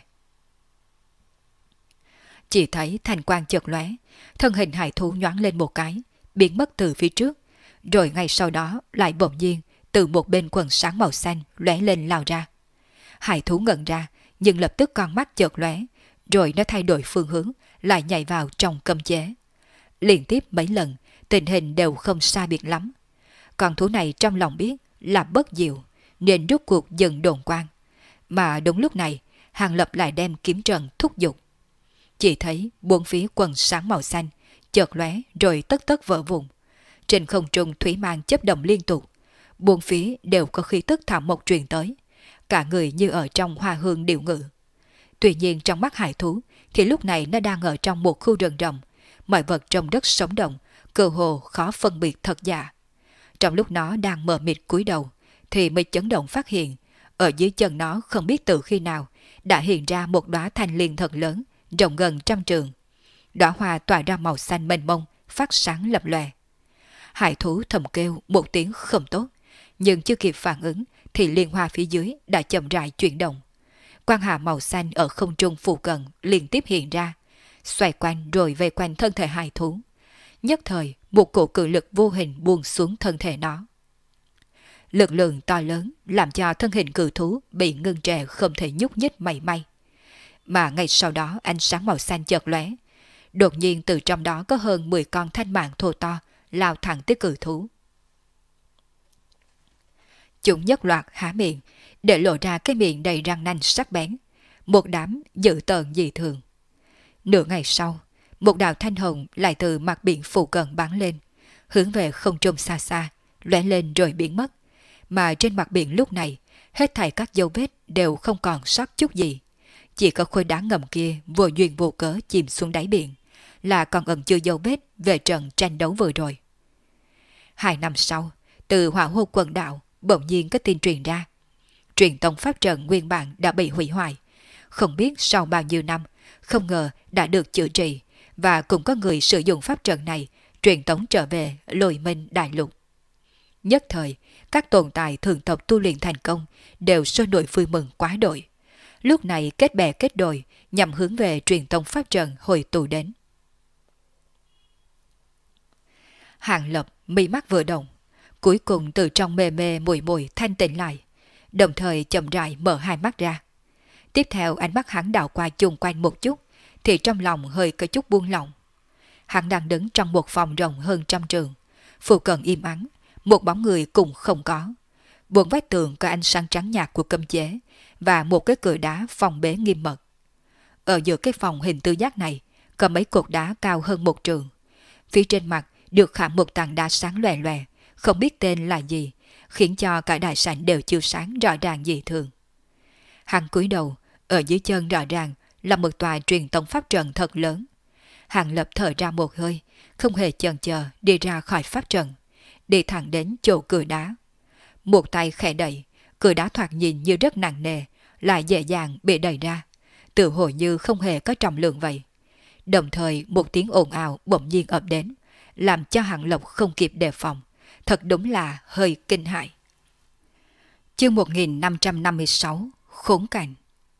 Chỉ thấy thanh quang chợt lóe, thân hình hải thú nhoáng lên một cái, biến mất từ phía trước, rồi ngay sau đó lại bỗng nhiên từ một bên quần sáng màu xanh lóe lên lao ra. Hải thú ngẩn ra, nhưng lập tức con mắt chợt lóe, rồi nó thay đổi phương hướng, lại nhảy vào trong cấm chế. Liên tiếp mấy lần, tình hình đều không sai biệt lắm. Con thú này trong lòng biết là bất diệu, nên rút cuộc dừng đồn quang. Mà đúng lúc này, Hàng Lập lại đem kiếm trận thúc giục. Chỉ thấy bốn phía quần sáng màu xanh chợt lóe rồi tất tất vỡ vụn. Trên không trung thủy mang chớp động liên tục, bốn phía đều có khí tức thảm mộc truyền tới, cả người như ở trong hoa hương điệu ngự. Tuy nhiên trong mắt hải thú thì lúc này nó đang ở trong một khu rừng rộng, mọi vật trong đất sống động, cơ hồ khó phân biệt thật giả. Trong lúc nó đang mờ mịt cúi đầu, thì mới chấn động phát hiện, ở dưới chân nó không biết từ khi nào đã hiện ra một đóa thanh liên thật lớn, rộng gần 100 trượng. Đóa hoa tỏa ra màu xanh mênh mông, phát sáng lập lòe. Hải thú thầm kêu một tiếng không tốt, nhưng chưa kịp phản ứng thì liên hoa phía dưới đã chậm rãi chuyển động. Quang hà màu xanh ở không trung phụ cận liên tiếp hiện ra, xoay quanh rồi vây quanh thân thể hải thú. Nhất thời, một cổ cự lực vô hình buông xuống thân thể nó. Lực lượng to lớn làm cho thân hình cự thú bị ngưng trệ không thể nhúc nhích mảy may. Mà ngay sau đó ánh sáng màu xanh chợt lóe, đột nhiên từ trong đó có hơn 10 con thanh mạng thô to lao thẳng tới cự thú. Chúng nhất loạt há miệng, để lộ ra cái miệng đầy răng nanh sắc bén, một đám dữ tợn dị thường. Nửa ngày sau, một đạo thanh hồng lại từ mặt biển phụ cận bắn lên, hướng về không trung xa xa, lóe lên rồi biến mất. Mà trên mặt biển lúc này, hết thảy các dấu vết đều không còn sót chút gì. Chỉ có khối đá ngầm kia vô duyên vô cớ chìm xuống đáy biển, là còn ẩn chứa dấu vết về trận tranh đấu vừa rồi. 2 năm sau, từ Hỏa Hô quần đảo bỗng nhiên có tin truyền ra. Truyền tống pháp trận nguyên bản đã bị hủy hoại. Không biết sau bao nhiêu năm, không ngờ đã được chữa trị, và cũng có người sử dụng pháp trận này truyền tống trở về Lôi Minh Đại Lục. Nhất thời, các tồn tại thường tộc tu luyện thành công đều sôi nổi vui mừng quá đội. Lúc này kết bè kết đội nhằm hướng về truyền tống pháp trận hồi tụ đến. Hàng Lập mi mắt vừa động, cuối cùng từ trong mê mê muội muội thanh tỉnh lại, đồng thời chậm rãi mở hai mắt ra. Tiếp theo ánh mắt hắn đảo qua chung quanh một chút, thì trong lòng hơi có chút buông lỏng. Hắn đang đứng trong một phòng rộng hơn 100 trượng, phụ cận im ắng, một bóng người cũng không có. Bốn vách tường có ánh sáng trắng nhạt của cấm chế và một cái cửa đá phòng bế nghiêm mật. Ở giữa cái phòng hình tứ giác này có mấy cột đá cao hơn 1 trượng. Phía trên mặt được khảm một tảng đá sáng lòe lòe, không biết tên là gì, khiến cho cả đại sảnh đều chiếu sáng rõ ràng dị thường. Hắn cúi đầu, ở dưới chân rõ ràng là một tòa truyền tống pháp trận thật lớn. Hàng Lập thở ra một hơi, không hề chần chờ đi ra khỏi pháp trận, đi thẳng đến chỗ cửa đá. Một tay khẽ đẩy, cửa đá thoạt nhìn như rất nặng nề, lại dễ dàng bị đẩy ra, tự hồ như không hề có trọng lượng vậy. Đồng thời một tiếng ồn ào bỗng nhiên ập đến, làm cho Hàng Lập không kịp đề phòng, thật đúng là hơi kinh hãi. Chương 1556 Khốn cảnh.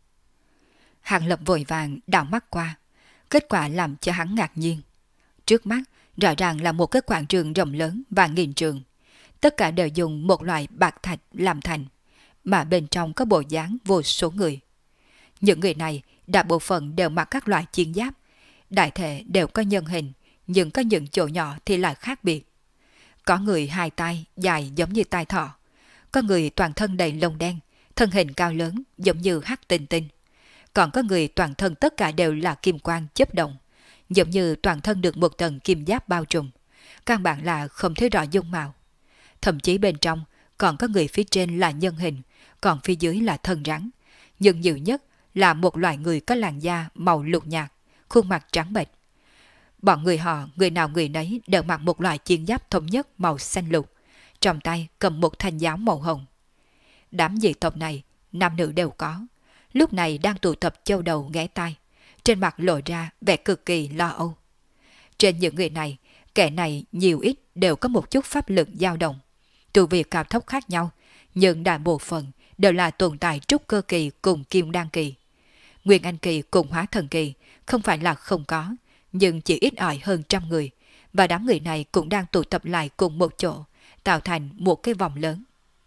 Hàng Lập vội vàng đảo mắt qua, kết quả làm cho hắn ngạc nhiên. Trước mắt rõ ràng là một cái quảng trường rộng lớn và nghìn trường, tất cả đều dùng một loại bạc thạch làm thành, mà bên trong có bộ dáng vô số người. Những người này đại bộ phận đều mặc các loại chiến giáp, đại thể đều có nhân hình, nhưng có những chỗ nhỏ thì lại khác biệt. Có người hai tay dài giống như tai thỏ, có người toàn thân đầy lông đen, thân hình cao lớn giống như hắc tinh tinh. Còn có người toàn thân tất cả đều là kim quang chớp động, giống như toàn thân được một tầng kim giáp bao trùm, căn bản là không thấy rõ dung mạo. Thậm chí bên trong còn có người phía trên là nhân hình, còn phía dưới là thân rắn, nhưng nhiều nhất là một loại người có làn da màu lục nhạt, khuôn mặt trắng bệch. Bọn người họ người nào người nấy đều mặc một loại chiến giáp thống nhất màu xanh lục, trong tay cầm một thanh giáo màu hồng. Đám dị tộc này nam nữ đều có, lúc này đang tụ tập châu đầu ghé tai, trên mặt lộ ra vẻ cực kỳ lo âu. Trên những người này, kẻ này nhiều ít đều có một chút pháp lực dao động, tu vi cao thấp khác nhau, nhưng đại bộ phận đều là tồn tại trúc cơ kỳ cùng kim đan kỳ. Nguyên anh kỳ cùng hóa thần kỳ không phải là không có, nhưng chỉ ít ỏi hơn 100 người, và đám người này cũng đang tụ tập lại cùng một chỗ, tạo thành một cái vòng lớn.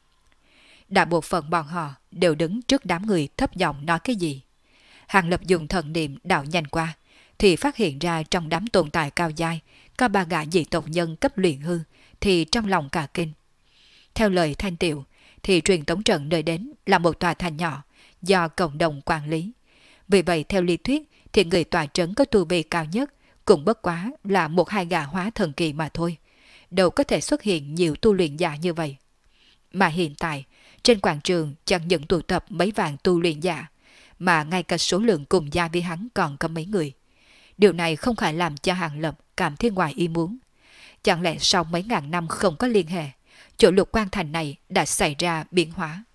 Đại bộ phận bọn họ đều đứng trước đám người thấp giọng nói cái gì. Hàng Lập dùng thần niệm đảo nhanh qua, thì phát hiện ra trong đám tồn tại cao giai có 3 gã dị tộc nhân cấp luyện hư, thì trong lòng cả kinh. Theo lời Thanh Tiểu, thì truyền tống trận nơi đến là một tòa thành nhỏ do cộng đồng quản lý. Vì vậy theo lý thuyết thì người tòa trấn có tu vi cao nhất cũng bất quá là 1-2 gã hóa thần kỳ mà thôi, đâu có thể xuất hiện nhiều tu luyện giả như vậy. Mà hiện tại trên quảng trường chẳng những tụ tập mấy vạn tu luyện giả, mà ngay cả số lượng cùng gia với hắn còn có mấy người. Điều này không phải làm cho Hàng Lập cảm thấy ngoài ý muốn. Chẳng lẽ sau mấy ngàn năm không có liên hệ, chỗ Lục Quan Thành này đã xảy ra biến hóa?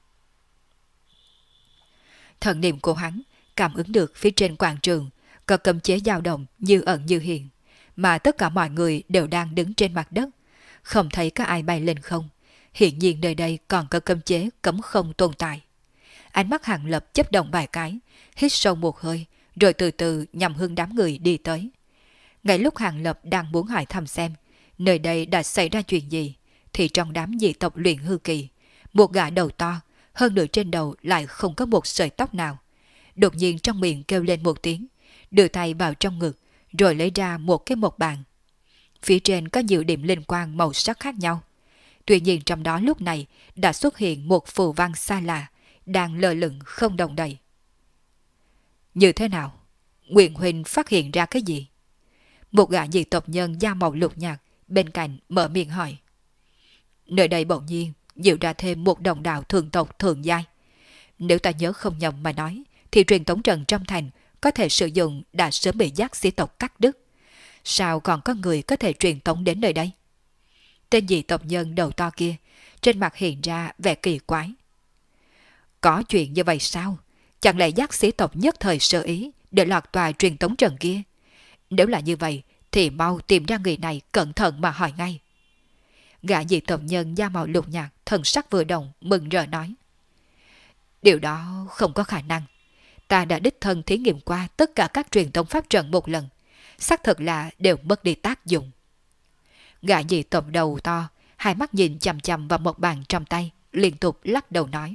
Thần niệm của hắn cảm ứng được phía trên quảng trường có cấm chế dao động như ẩn như hiện, mà tất cả mọi người đều đang đứng trên mặt đất, không thấy có ai bay lên không. Hiện nhiên nơi đây còn có cấm chế cấm không tồn tại. Ánh mắt Hàng Lập chớp động vài cái, hít sâu một hơi, rồi từ từ nhằm hướng đám người đi tới. Ngay lúc Hàng Lập đang muốn hỏi thăm xem nơi đây đã xảy ra chuyện gì, thì trong đám dị tộc luyện hư kỳ, một gã đầu to, hơn nữa trên đầu lại không có một sợi tóc nào, đột nhiên trong miệng kêu lên một tiếng, đưa tay vào trong ngực, rồi lấy ra một cái mộc bàn. Phía trên có nhiều điểm linh quang màu sắc khác nhau. Tuy nhiên trong đó lúc này đã xuất hiện một phù văn xa lạ, đang lơ lửng không động đậy. Như thế nào? Nguyện huynh phát hiện ra cái gì? Một gã dị tộc nhân da màu lục nhạt bên cạnh mở miệng hỏi. Nơi đây bỗng nhiên dịu ra thêm một đồng đạo thường tộc thường giai. Nếu ta nhớ không nhầm mà nói, thì truyền tống trận trong thành có thể sử dụng đã sớm bị giác sĩ tộc cắt đứt. Sao còn có người có thể truyền tống đến nơi đây? Tên dị tộc nhân đầu to kia, trên mặt hiện ra vẻ kỳ quái. Có chuyện như vậy sao? Chẳng lẽ giác sĩ tộc nhất thời sơ ý để lọt tòa truyền tống trận kia? Nếu là như vậy, thì mau tìm ra người này cẩn thận mà hỏi ngay. Gã dị tộc nhân da màu lục nhạt, thần sắc vừa động, mừng rỡ nói. Điều đó không có khả năng. Ta đã đích thân thí nghiệm qua tất cả các truyền tống pháp trận một lần, xác thực là đều mất đi tác dụng. Gã dị tộc đầu to, hai mắt nhìn chằm chằm vào một bàn trong tay, liên tục lắc đầu nói.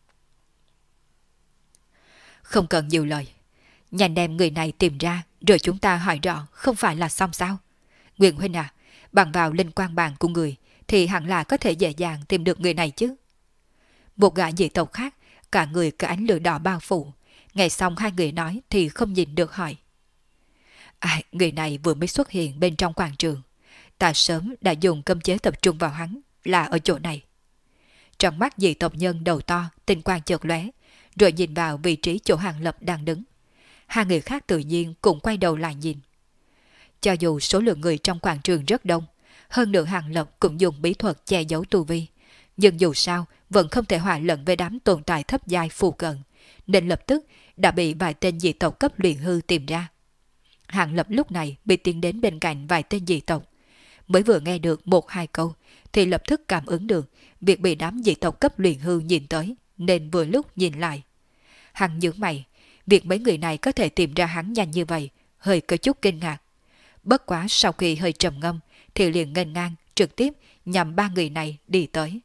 Không cần nhiều lời, nhanh đem người này tìm ra, rồi chúng ta hỏi rõ không phải là xong sao? Nguyện huynh à, bằng vào linh quan bàn của người, thì hẳn là có thể dễ dàng tìm được người này chứ. Một gã dị tộc khác, cả người có ánh lửa đỏ bao phủ, nghe xong hai người nói thì không nhìn được hỏi. Người này vừa mới xuất hiện bên trong quảng trường. Ta sớm đã dùng cấm chế tập trung vào hắn, là ở chỗ này. Trong mắt dị tộc nhân đầu to, tinh quang chợt lóe, rồi nhìn vào vị trí chỗ Hàng Lập đang đứng. Hai người khác tự nhiên cũng quay đầu lại nhìn. Cho dù số lượng người trong quảng trường rất đông, Hơn nữa Hàng Lập cũng dùng bí thuật che giấu tu vi, nhưng dù sao vẫn không thể hòa lẫn với đám tồn tại thấp giai phù cận, nên lập tức đã bị vài tên dị tộc cấp luyện hư tìm ra. Hàng Lập lúc này bị tiến đến bên cạnh vài tên dị tộc, mới vừa nghe được một hai câu thì lập tức cảm ứng được việc bị đám dị tộc cấp luyện hư nhìn tới, nên vừa lúc nhìn lại. Hắn nhướng mày, việc mấy người này có thể tìm ra hắn nhanh như vậy hơi có chút kinh ngạc. Bất quá sau khi hơi trầm ngâm thì liền nghênh ngang trực tiếp nhằm ba người này đi tới.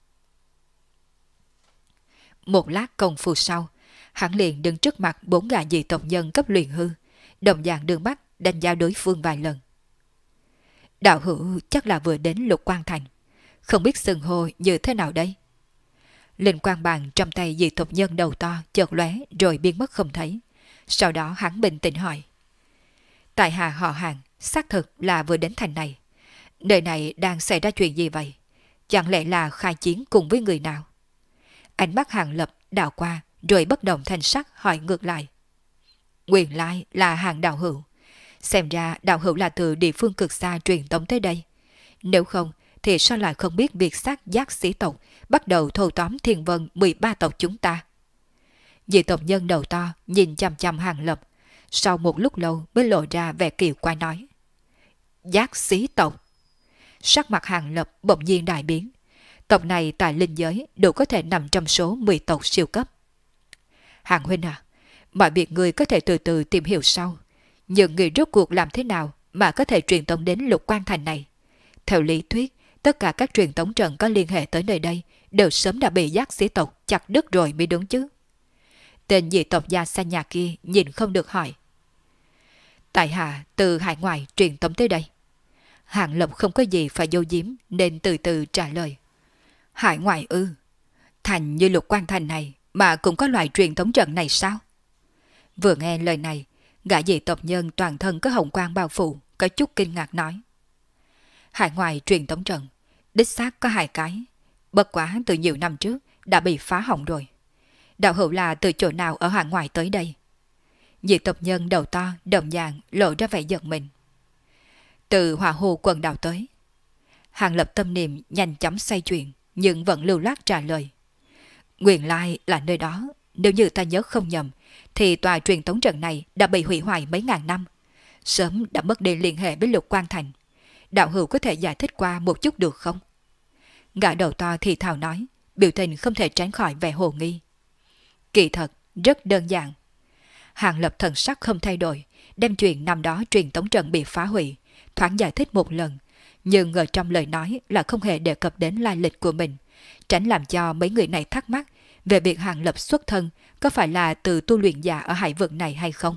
Một lát công phu sau, hắn liền đứng trước mặt bốn gã dị tộc nhân cấp luyện hư, đồng dạng đường mắt đánh giá đối phương vài lần. Đạo hữu chắc là vừa đến Lục Quan Thành, không biết xưng hô như thế nào đây? Linh quang bàn trong tay dị tộc nhân đầu to chợt lóe rồi biến mất không thấy. Sau đó hắn bình tĩnh hỏi: tại hạ họ Hàng, xác thực là vừa đến thành này. Nơi này đang xảy ra chuyện gì vậy? Chẳng lẽ là khai chiến cùng với người nào? Ánh mắt Hàng Lập đảo qua rồi bất động thanh sắc hỏi ngược lại: nguyên lai là Hàng đạo hữu. Xem ra đạo hữu là từ địa phương cực xa truyền tống tới đây. Nếu không thì sao lại không biết việc xác giác sĩ tộc bắt đầu thâu tóm Thiên Vân 13 tộc chúng ta? Dị tộc nhân đầu to nhìn chằm chằm Hàng Lập, sau một lúc lâu mới lộ ra vẻ kiều quái nói: giác sĩ tộc. Sắc mặt Hàng Lập bỗng nhiên đại biến. Tộc này tại linh giới đủ có thể nằm trong số 10 tộc siêu cấp. Hàng huynh à, mọi việc người có thể từ từ tìm hiểu sau. Nhưng người rốt cuộc làm thế nào mà có thể truyền tống đến Lục Quan Thành này? Theo lý thuyết, tất cả các truyền tống trận có liên hệ tới nơi đây đều sớm đã bị giác sĩ tộc chặt đứt rồi mới đúng chứ. Tên dị tộc gia xa nhà kia nhìn không được hỏi: tại hạ từ hải ngoại truyền tống tới đây. Hàng Lập không có gì phải giấu giếm nên từ từ trả lời: hải ngoại ư? Thành như Lục Quan Thành này mà cũng có loại truyền tống trận này sao? Vừa nghe lời này, gã dị tộc nhân toàn thân có hồng quang bao phủ, có chút kinh ngạc nói: hải ngoại truyền tống trận đích xác có 2 cái, bất quá từ nhiều năm trước đã bị phá hỏng rồi. Đạo hữu là từ chỗ nào ở hải ngoại tới đây? Dị tộc nhân đầu to đồng dạng lộ ra vẻ giận mình: từ Hỏa Hồ quần đảo tới. Hàng Lập tâm niệm nhanh chóng xoay chuyển, nhưng vẫn lưu loát trả lời: nguyên lai là nơi đó. Nếu như ta nhớ không nhầm thì tòa truyền tống trận này đã bị hủy hoại mấy ngàn năm, sớm đã mất đi liên hệ với Lục Quan Thành. Đạo hữu có thể giải thích qua một chút được không? Gã đầu to thì thào nói, biểu tình không thể tránh khỏi vẻ hồ nghi. Kỳ thật rất đơn giản. Hàng Lập thần sắc không thay đổi, đem chuyện năm đó truyền tống trận bị phá hủy thoáng giải thích một lần, nhưng ở trong lời nói là không hề đề cập đến lai lịch của mình, tránh làm cho mấy người này thắc mắc về việc Hàng Lập xuất thân có phải là từ tu luyện giả ở hải vực này hay không.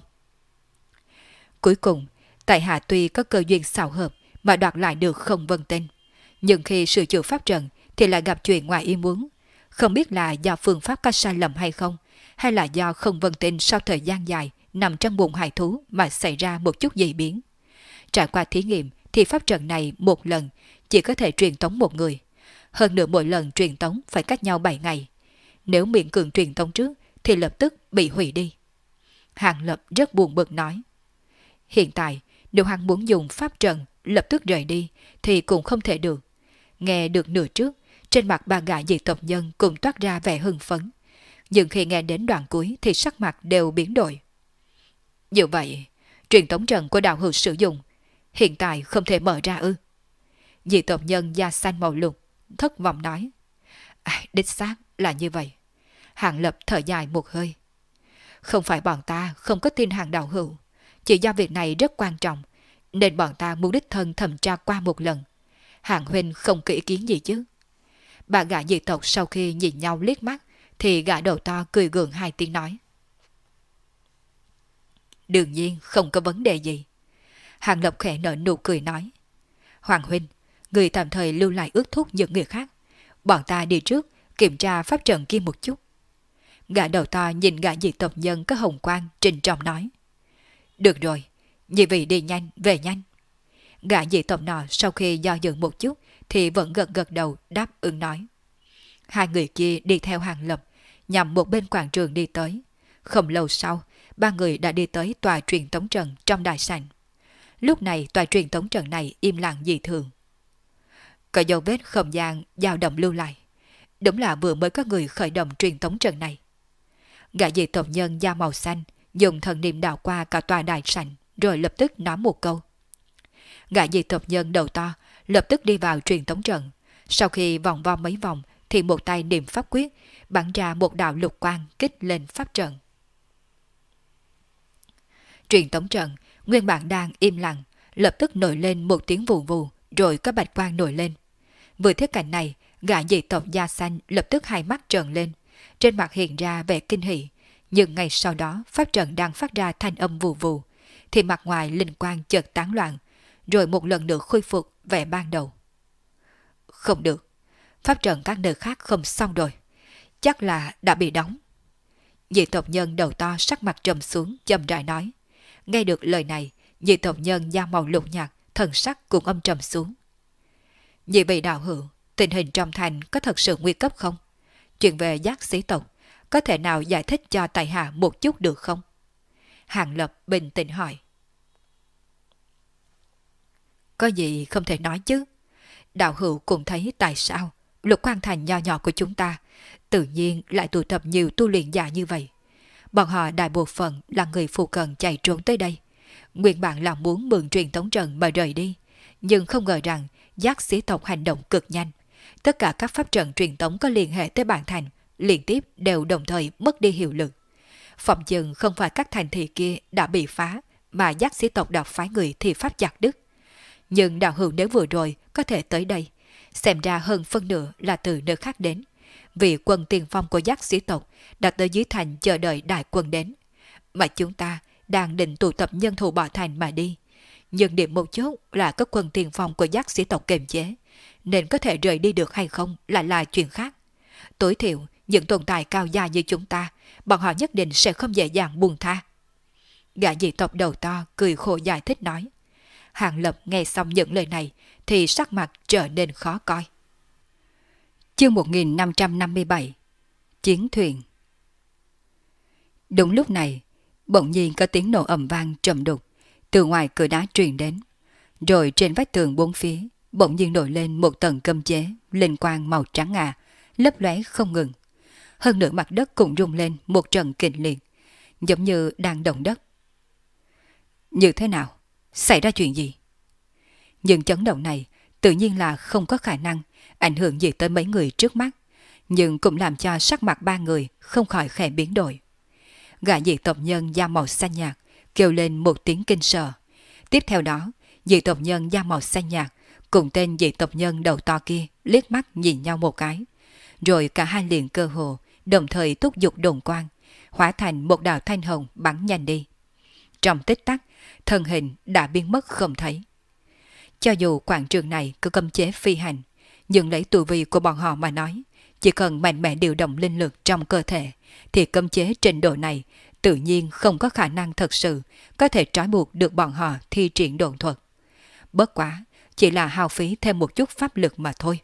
Cuối cùng, tại hạ tuy có cơ duyên xảo hợp mà đoạt lại được Không Vân Tinh, nhưng khi sửa chữa pháp trận thì lại gặp chuyện ngoài ý muốn. Không biết là do phương pháp có sai lầm hay không, hay là do Không Vân Tinh sau thời gian dài nằm trong bụng hải thú mà xảy ra một chút dị biến. Trải qua thí nghiệm thì pháp trận này một lần chỉ có thể truyền tống một người. Hơn nữa mỗi lần truyền tống phải cách nhau 7 ngày. Nếu miễn cường truyền tống trước thì lập tức bị hủy đi. Hàng Lập rất buồn bực nói: hiện tại nếu hắn muốn dùng pháp trận lập tức rời đi thì cũng không thể được. Nghe được nửa trước, trên mặt ba gã dị tộc nhân cùng toát ra vẻ hưng phấn, nhưng khi nghe đến đoạn cuối thì sắc mặt đều biến đổi. Như vậy, truyền tống trận của đạo hữu sử dụng hiện tại không thể mở ra ư? Dị tộc nhân da xanh màu lục thất vọng nói. Đích xác là như vậy. Hàng Lập thở dài một hơi. Không phải bọn ta không có tin Hàng đạo hữu, chỉ do việc này rất quan trọng nên bọn ta muốn đích thân thẩm tra qua một lần. Hàng huynh không có ý kiến gì chứ? Ba gã dị tộc sau khi nhìn nhau liếc mắt thì gã đầu to cười gượng 2 tiếng nói. Đương nhiên không có vấn đề gì. Hàng Lập khẽ nở nụ cười nói. Hoàng huynh, người tạm thời lưu lại ước thúc những người khác. Bọn ta đi trước kiểm tra pháp trận kia một chút. Gã đầu to nhìn gã dị tộc nhân có hồng quang trình trọng nói. Được rồi, nhị vị đi nhanh, về nhanh. Gã dị tộc nọ sau khi do dự một chút thì vẫn gật gật đầu đáp ứng nói. Hai người kia đi theo Hàng Lập nhằm một bên quảng trường đi tới. Không lâu sau, ba người đã đi tới tòa truyền tống trận trong đại sảnh. Lúc này tòa truyền tống trận này im lặng dị thường. có dấu vết không gian dao động lưu lại. Đúng là vừa mới có người khởi động truyền tống trận này. Gã dị tộc nhân da màu xanh dùng thần niệm đảo qua cả tòa đại sảnh, rồi lập tức nói một câu. Gã dị tộc nhân đầu to lập tức đi vào truyền tống trận. Sau khi vòng vo mấy vòng thì một tay niệm pháp quyết, bắn ra một đạo lục quang kích lên pháp trận. Truyền tống trận nguyên bản đang im lặng, lập tức nổi lên một tiếng vù vù, rồi có bạch quang nổi lên. Vừa thấy cảnh này, gã dị tộc da xanh lập tức hai mắt trợn lên, trên mặt hiện ra vẻ kinh hỉ. Nhưng ngay sau đó pháp trận đang phát ra thanh âm vù vù, thì mặt ngoài linh quang chợt tán loạn, rồi một lần nữa khôi phục vẻ ban đầu. Không được, pháp trận các nơi khác không xong rồi, chắc là đã bị đóng. Dị tộc nhân đầu to sắc mặt trầm xuống, chậm rãi nói. Nghe được lời này, dị tộc nhân da màu lục nhạt, thần sắc cũng âm trầm xuống. Nhị vị đạo hữu, tình hình trong thành có thật sự nguy cấp không? Chuyện về giác sĩ tộc, có thể nào giải thích cho tại hạ một chút được không? Hàng Lập bình tĩnh hỏi. Có gì không thể nói chứ? Đạo hữu cũng thấy tại sao Lục Quang Thành nho nhỏ của chúng ta tự nhiên lại tụ tập nhiều tu luyện giả như vậy. Bọn họ đại bộ phận là người phù cận chạy trốn tới đây. Nguyên bản là muốn mượn truyền tống trận mà rời đi, nhưng không ngờ rằng giác sĩ tộc hành động cực nhanh. Tất cả các pháp trận truyền tống có liên hệ tới bản thành liên tiếp đều đồng thời mất đi hiệu lực. Phòng chừng không phải các thành thị kia đã bị phá, mà giác sĩ tộc đã phái người thì pháp chặt đứt. Nhưng đạo hữu nếu vừa rồi có thể tới đây, xem ra hơn phân nửa là từ nơi khác đến. Vì quân tiền phong của giác sĩ tộc đã tới dưới thành chờ đợi đại quân đến, mà chúng ta đang định tụ tập nhân thủ bỏ thành mà đi. Nhưng điểm một chốt là các quân tiền phong của giác sĩ tộc kiềm chế, nên có thể rời đi được hay không là chuyện khác. Tối thiểu những tồn tại cao gia như chúng ta, bọn họ nhất định sẽ không dễ dàng buông tha. Gã dị tộc đầu to cười khổ giải thích nói. Hàng Lập nghe xong những lời này thì sắc mặt trở nên khó coi. Chương 1557 Chiến thuyền. Đúng lúc này, bỗng nhiên có tiếng nổ ầm vang trầm đục từ ngoài cửa đá truyền đến, rồi trên vách tường bốn phía bỗng nhiên nổi lên một tầng cấm chế linh quang màu trắng ngà, lấp lóe không ngừng. Hơn nữa mặt đất cũng rung lên một trận kịch liệt, giống như đang động đất. Như thế nào? Xảy ra chuyện gì? Nhưng chấn động này tự nhiên là không có khả năng ảnh hưởng gì tới mấy người trước mắt, nhưng cũng làm cho sắc mặt ba người không khỏi khẽ biến đổi. Gã dị tộc nhân da màu xanh nhạt kêu lên một tiếng kinh sợ. Tiếp theo đó, dị tộc nhân da màu xanh nhạt cùng tên dị tộc nhân đầu to kia liếc mắt nhìn nhau một cái, rồi cả hai liền cơ hồ đồng thời thúc giục đồn quang, hóa thành một đạo thanh hồng bắn nhanh đi. Trong tích tắc, thân hình đã biến mất không thấy. Cho dù quảng trường này có cấm chế phi hành, nhưng lấy tu vi của bọn họ mà nói, chỉ cần mạnh mẽ điều động linh lực trong cơ thể, thì cấm chế trình độ này tự nhiên không có khả năng thật sự có thể trói buộc được bọn họ thi triển độn thuật. Bất quá, chỉ là hao phí thêm một chút pháp lực mà thôi.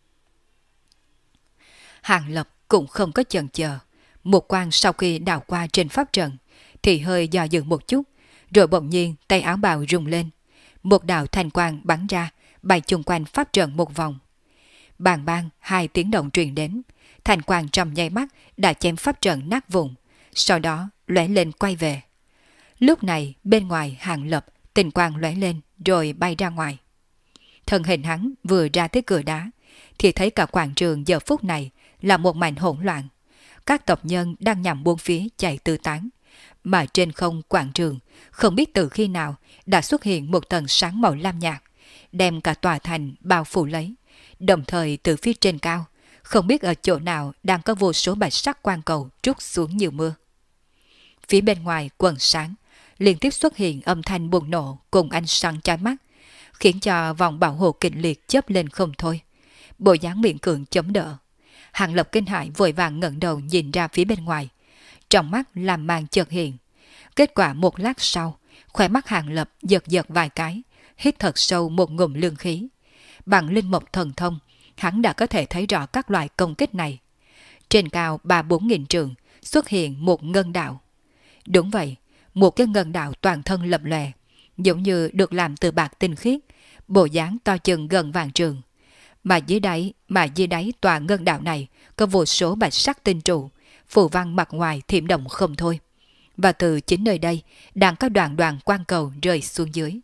Hàng Lập cũng không có chần chờ. Một quang sau khi đảo qua trên pháp trận, thì hơi do dự một chút, rồi bỗng nhiên tay áo bào rung lên. Một đạo thanh quang bắn ra, bay chung quanh pháp trận một vòng. Bàng bang hai tiếng động truyền đến, thanh quang trong nháy mắt đã chém pháp trận nát vụn, sau đó lóe lên quay về. Lúc này bên ngoài Hàng Lập tình quang lóe lên rồi bay ra ngoài. Thân hình hắn vừa ra tới cửa đá thì thấy cả quảng trường giờ phút này là một mảnh hỗn loạn. Các tộc nhân đang nhằm buôn phía chạy tứ tán, mà trên không quảng trường không biết từ khi nào đã xuất hiện một tầng sáng màu lam nhạt, đem cả tòa thành bao phủ lấy. Đồng thời từ phía trên cao, không biết ở chỗ nào đang có vô số bạch sắc quang cầu trút xuống như mưa. Phía bên ngoài quần sáng liên tiếp xuất hiện âm thanh bùng nổ cùng ánh sáng chói mắt, khiến cho vòng bảo hộ kịch liệt chớp lên không thôi. Bộ dáng miệng cường chống đỡ. Hàng Lập kinh hãi vội vàng ngẩng đầu nhìn ra phía bên ngoài, trong mắt làm màn chợt hiện. Kết quả một lát sau, khóe mắt Hàng Lập giật giật vài cái, hít thật sâu một ngụm lương khí. Bằng linh mộc thần thông, hắn đã có thể thấy rõ các loại công kích này. Trên cao 3-4 nghìn trượng xuất hiện một ngân đạo. Đúng vậy, một cái ngân đạo toàn thân lập lòe, giống như được làm từ bạc tinh khiết, bộ dáng to chừng gần vạn trường. Mà dưới đáy tòa ngân đạo này có vô số bạch sắc tinh trụ, phù văn mặt ngoài thiểm động không thôi. Và từ chính nơi đây đang có đoàn đoàn quang cầu rơi xuống dưới.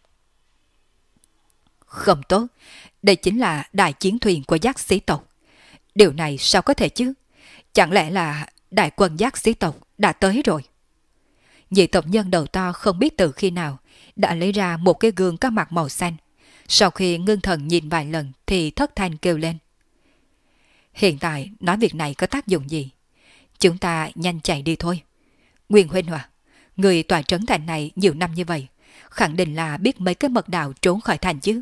Không tốt, đây chính là đại chiến thuyền của giác sĩ tộc. Điều này sao có thể chứ? Chẳng lẽ là đại quân giác sĩ tộc đã tới rồi? Dị tộc nhân đầu to không biết từ khi nào đã lấy ra một cái gương có mặt màu xanh. Sau khi ngưng thần nhìn vài lần thì thất thanh kêu lên. Hiện tại nói việc này có tác dụng gì? Chúng ta nhanh chạy đi thôi. Nguyên huynh à, người tòa trấn thành này nhiều năm như vậy, khẳng định là biết mấy cái mật đạo trốn khỏi thành chứ.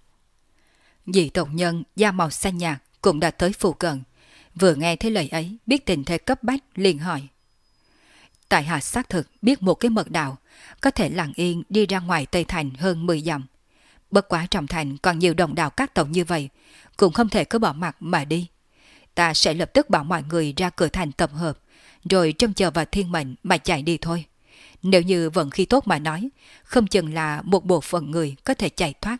Dị tộc nhân da màu xanh nhạt cũng đã tới phụ cận. Vừa nghe thấy lời ấy, biết tình thế cấp bách liền hỏi. Tại hạ xác thực biết một cái mật đạo có thể lặng yên đi ra ngoài Tây Thành hơn 10 dặm. Bất quá trong thành còn nhiều đồng đạo các tộc như vậy, cũng không thể cứ bỏ mặc mà đi. Ta sẽ lập tức bảo mọi người ra cửa thành tập hợp, rồi trông chờ vào thiên mệnh mà chạy đi thôi. Nếu như vận khí tốt mà nói, không chừng là một bộ phận người có thể chạy thoát.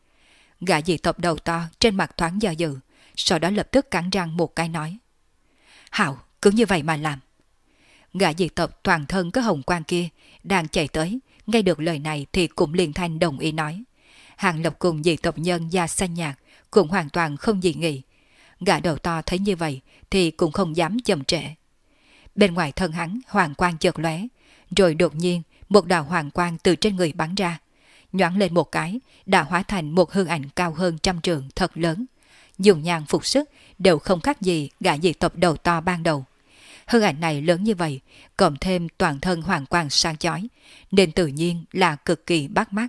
Gã dị tộc đầu to trên mặt thoáng do dự, sau đó lập tức cắn răng một cái nói. Hảo, cứ như vậy mà làm. Gã dị tộc toàn thân có hồng quang kia đang chạy tới, nghe được lời này thì cũng liền thanh đồng ý nói. Hàng Lập cùng dị tộc nhân da xanh nhạt cũng hoàn toàn không dị nghị. Gã đầu to thấy như vậy thì cũng không dám chậm trễ. Bên ngoài thân hắn hoàng quang chợt lóe, rồi đột nhiên một đạo hoàng quang từ trên người bắn ra, nhoáng lên một cái đã hóa thành một hư ảnh cao hơn 100 trượng thật lớn. Dùng nhang phục sức đều không khác gì gã dị tộc đầu to ban đầu. Hư ảnh này lớn như vậy, cộng thêm toàn thân hoàng quang sáng chói, nên tự nhiên là cực kỳ bắt mắt.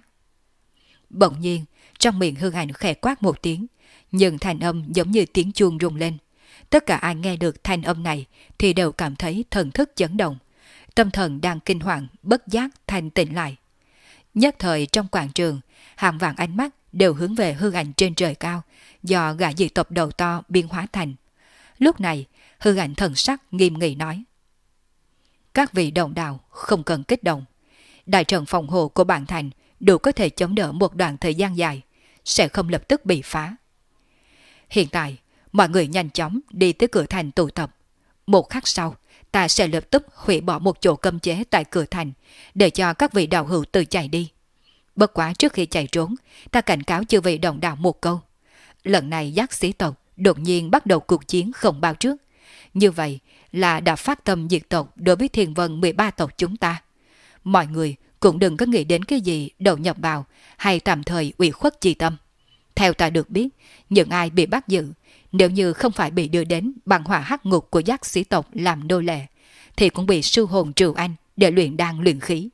Bỗng nhiên, trong miệng hư ảnh khẽ quát một tiếng, nhưng thanh âm giống như tiếng chuông rung lên. Tất cả ai nghe được thanh âm này thì đều cảm thấy thần thức chấn động. Tâm thần đang kinh hoàng, bất giác thanh tỉnh lại. Nhất thời trong quảng trường, hàng vạn ánh mắt đều hướng về hư ảnh trên trời cao do gã dị tộc đầu to biến hóa thành. Lúc này, hư ảnh thần sắc nghiêm nghị nói. Các vị đồng đạo không cần kích động. Đại trận phòng hộ của bản thành đủ có thể chống đỡ một đoạn thời gian dài, sẽ không lập tức bị phá. Hiện tại, mọi người nhanh chóng đi tới cửa thành tụ tập. Một khắc sau, ta sẽ lập tức hủy bỏ một chỗ cấm chế tại cửa thành để cho các vị đạo hữu tự chạy đi. Bất quá trước khi chạy trốn, ta cảnh cáo chư vị đồng đạo một câu. Lần này giác sĩ tộc đột nhiên bắt đầu cuộc chiến không báo trước. Như vậy là đã phát tâm diệt tộc đối với Thiên Vân 13 tộc chúng ta. Mọi người cũng đừng có nghĩ đến cái gì đầu nhập vào hay tạm thời ủy khuất chi tâm. Theo ta được biết, những ai bị bắt giữ, nếu như không phải bị đưa đến bằng hỏa hắc ngục của giác sĩ tộc làm nô lệ, thì cũng bị sư hồn trừ anh để luyện đan luyện khí.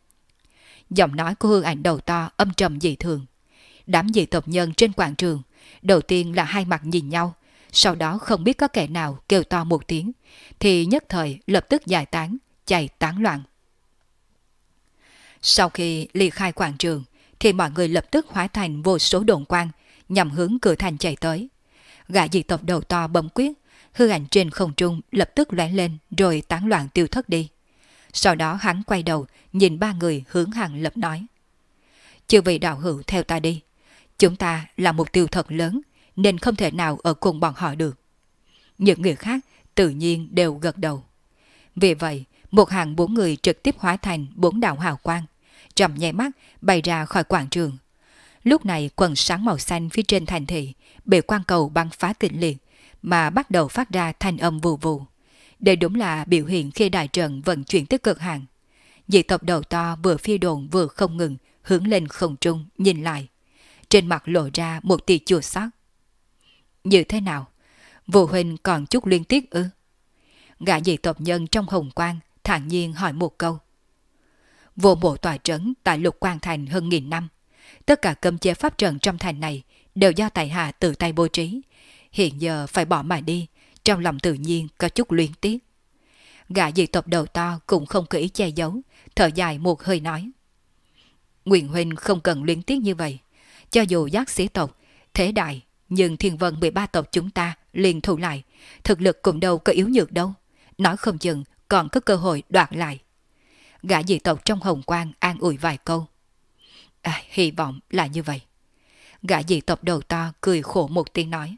Giọng nói của hư ảnh đầu to âm trầm dị thường. Đám dị tộc nhân trên quảng trường đầu tiên là hai mặt nhìn nhau, sau đó không biết có kẻ nào kêu to một tiếng, thì nhất thời lập tức giải tán, chạy tán loạn. Sau khi ly khai quảng trường, thì mọi người lập tức hóa thành vô số đồn quang nhằm hướng cửa thành chạy tới. Gã dị tộc đầu to bấm quyết, hư ảnh trên không trung lập tức lóe lên rồi tán loạn tiêu thất đi. Sau đó hắn quay đầu nhìn ba người hướng Hàng Lập nói. Chư vị đạo hữu theo ta đi. Chúng ta là mục tiêu thật lớn nên không thể nào ở cùng bọn họ được. Những người khác tự nhiên đều gật đầu. Vì vậy, một hàng 4 người trực tiếp hóa thành 4 đạo hào quang, trong nháy mắt bay ra khỏi quảng trường. Lúc này quần sáng màu xanh phía trên thành thị bị quang cầu bắn phá kịch liệt mà bắt đầu phát ra thanh âm vù vù. Đây đúng là biểu hiện khi đại trận vận chuyển tới cực hạn. Dị tộc đầu to vừa phi đồn vừa không ngừng hướng lên không trung nhìn lại. Trên mặt lộ ra một tia chua xót. Như thế nào? Vô huynh còn chút liên tiếc ư? Gã dị tộc nhân trong hồng quang thản nhiên hỏi một câu. Vô bộ tòa trấn tại Lục Quang Thành hơn 1000 năm. Tất cả cấm chế pháp trận trong thành này đều do tại hạ tự tay bố trí. Hiện giờ phải bỏ mà đi, trong lòng tự nhiên có chút luyến tiếc. Gã dị tộc đầu to cũng không kỹ che giấu, thở dài một hơi nói. Nguyên huynh không cần luyến tiếc như vậy. Cho dù giác sĩ tộc thế đại, nhưng Thiên Vân 13 tộc chúng ta liền thù lại, thực lực cũng đâu có yếu nhược đâu. Nói không chừng còn có cơ hội đoạt lại. Gã dị tộc trong hồng quang an ủi vài câu. Hy vọng là như vậy. Gã dị tộc đầu to cười khổ một tiếng nói.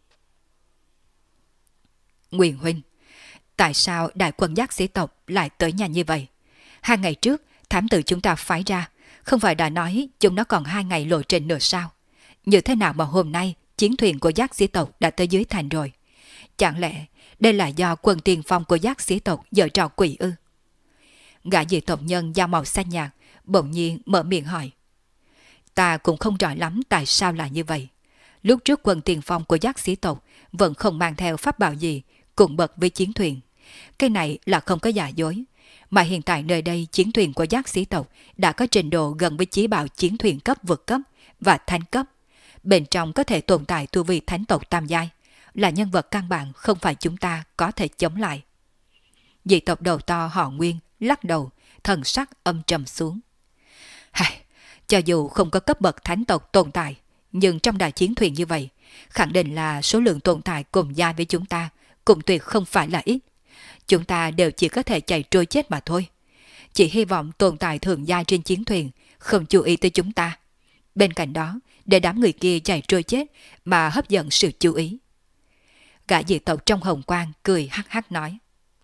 Nguyên huynh, tại sao đại quân giác sĩ tộc lại tới nhanh như vậy? 2 ngày trước, thám tử chúng ta phái ra, không phải đã nói chúng nó còn 2 ngày lộ trình nữa sao? Như thế nào mà hôm nay chiến thuyền của giác sĩ tộc đã tới dưới thành rồi? Chẳng lẽ đây là do quân tiền phong của giác sĩ tộc giở trò quỷ ư? Gã dị tộc nhân da màu xanh nhạt bỗng nhiên mở miệng hỏi. Ta cũng không rõ lắm tại sao là như vậy. Lúc trước quân tiền phong của giác sĩ tộc vẫn không mang theo pháp bảo gì cùng bậc với chiến thuyền. Cái này là không có giả dối. Mà hiện tại nơi đây chiến thuyền của giác sĩ tộc đã có trình độ gần với chí bảo chiến thuyền cấp vượt cấp và thánh cấp. Bên trong có thể tồn tại tu vi thánh tộc tam giai, là nhân vật căn bản không phải chúng ta có thể chống lại. Dị tộc đầu to họ Nguyên lắc đầu, thần sắc âm trầm xuống. Cho dù không có cấp bậc thánh tộc tồn tại, nhưng trong đại chiến thuyền như vậy, khẳng định là số lượng tồn tại cùng giai với chúng ta cũng tuyệt không phải là ít. Chúng ta đều chỉ có thể chạy trôi chết mà thôi. Chỉ hy vọng tồn tại thường giai trên chiến thuyền không chú ý tới chúng ta. Bên cạnh đó, để đám người kia chạy trôi chết mà hấp dẫn sự chú ý. Gã dị tộc trong hồng quang cười hắc hắc nói.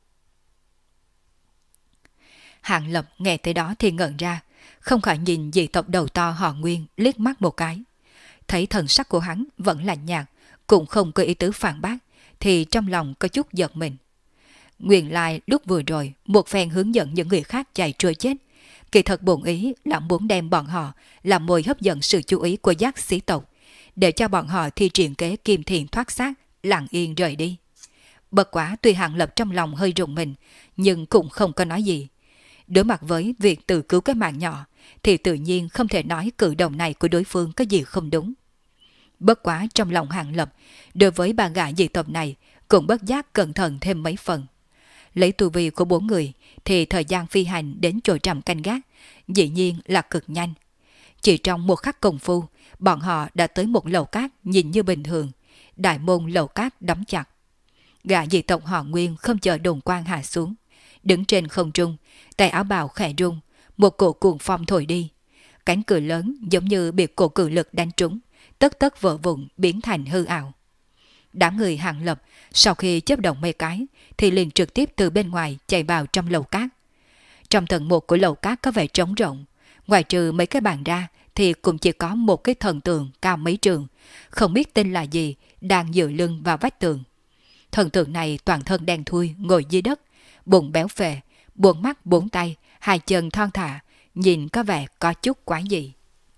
Hạng Lập nghe tới đó thì ngẩn ra, không khỏi nhìn dị tộc đầu to họ Nguyên liếc mắt một cái. Thấy thần sắc của hắn vẫn lạnh nhạt, cũng không có ý tứ phản bác, thì trong lòng có chút giật mình. Nguyên lai lúc vừa rồi một phen hướng dẫn những người khác chạy trôi chết, kỳ thật bổn ý là muốn đem bọn họ làm mồi hấp dẫn sự chú ý của giác sĩ tộc, để cho bọn họ thi triển kế kim thiền thoát xác, lặng yên rời đi. Bất quá tuy Hạng Lập trong lòng hơi rùng mình, nhưng cũng không có nói gì. Đối mặt với việc tự cứu cái mạng nhỏ, thì tự nhiên không thể nói cử động này của đối phương có gì không đúng. Bất quá trong lòng Hạng Lập, đối với ba gã dị tộc này, cũng bất giác cẩn thận thêm mấy phần. Lấy tu vi của 4 người, thì thời gian phi hành đến chỗ trầm canh gác, dĩ nhiên là cực nhanh. Chỉ trong một khắc công phu, bọn họ đã tới một lầu cát nhìn như bình thường, đại môn lầu cát đóng chặt. Gã dị tộc họ Nguyên không chờ đồn quang hạ xuống, đứng trên không trung, tay áo bào khẽ rung, một cổ cuồng phong thổi đi. Cánh cửa lớn giống như bị cổ cự lực đánh trúng, tất tất vỡ vụn biến thành hư ảo. Đám người Hạng Lập sau khi chớp động mấy cái thì liền trực tiếp từ bên ngoài chạy vào trong lầu cát. Trong tầng 1 của lầu cát có vẻ trống rộng, ngoài trừ mấy cái bàn ra thì cũng chỉ có một cái thần tượng cao mấy trường, không biết tên là gì, đang dựa lưng vào vách tường. Thần tượng này toàn thân đen thui ngồi dưới đất, bụng béo phệ, 4 mắt 4 tay, 2 chân thon thả, nhìn có vẻ có chút quái dị.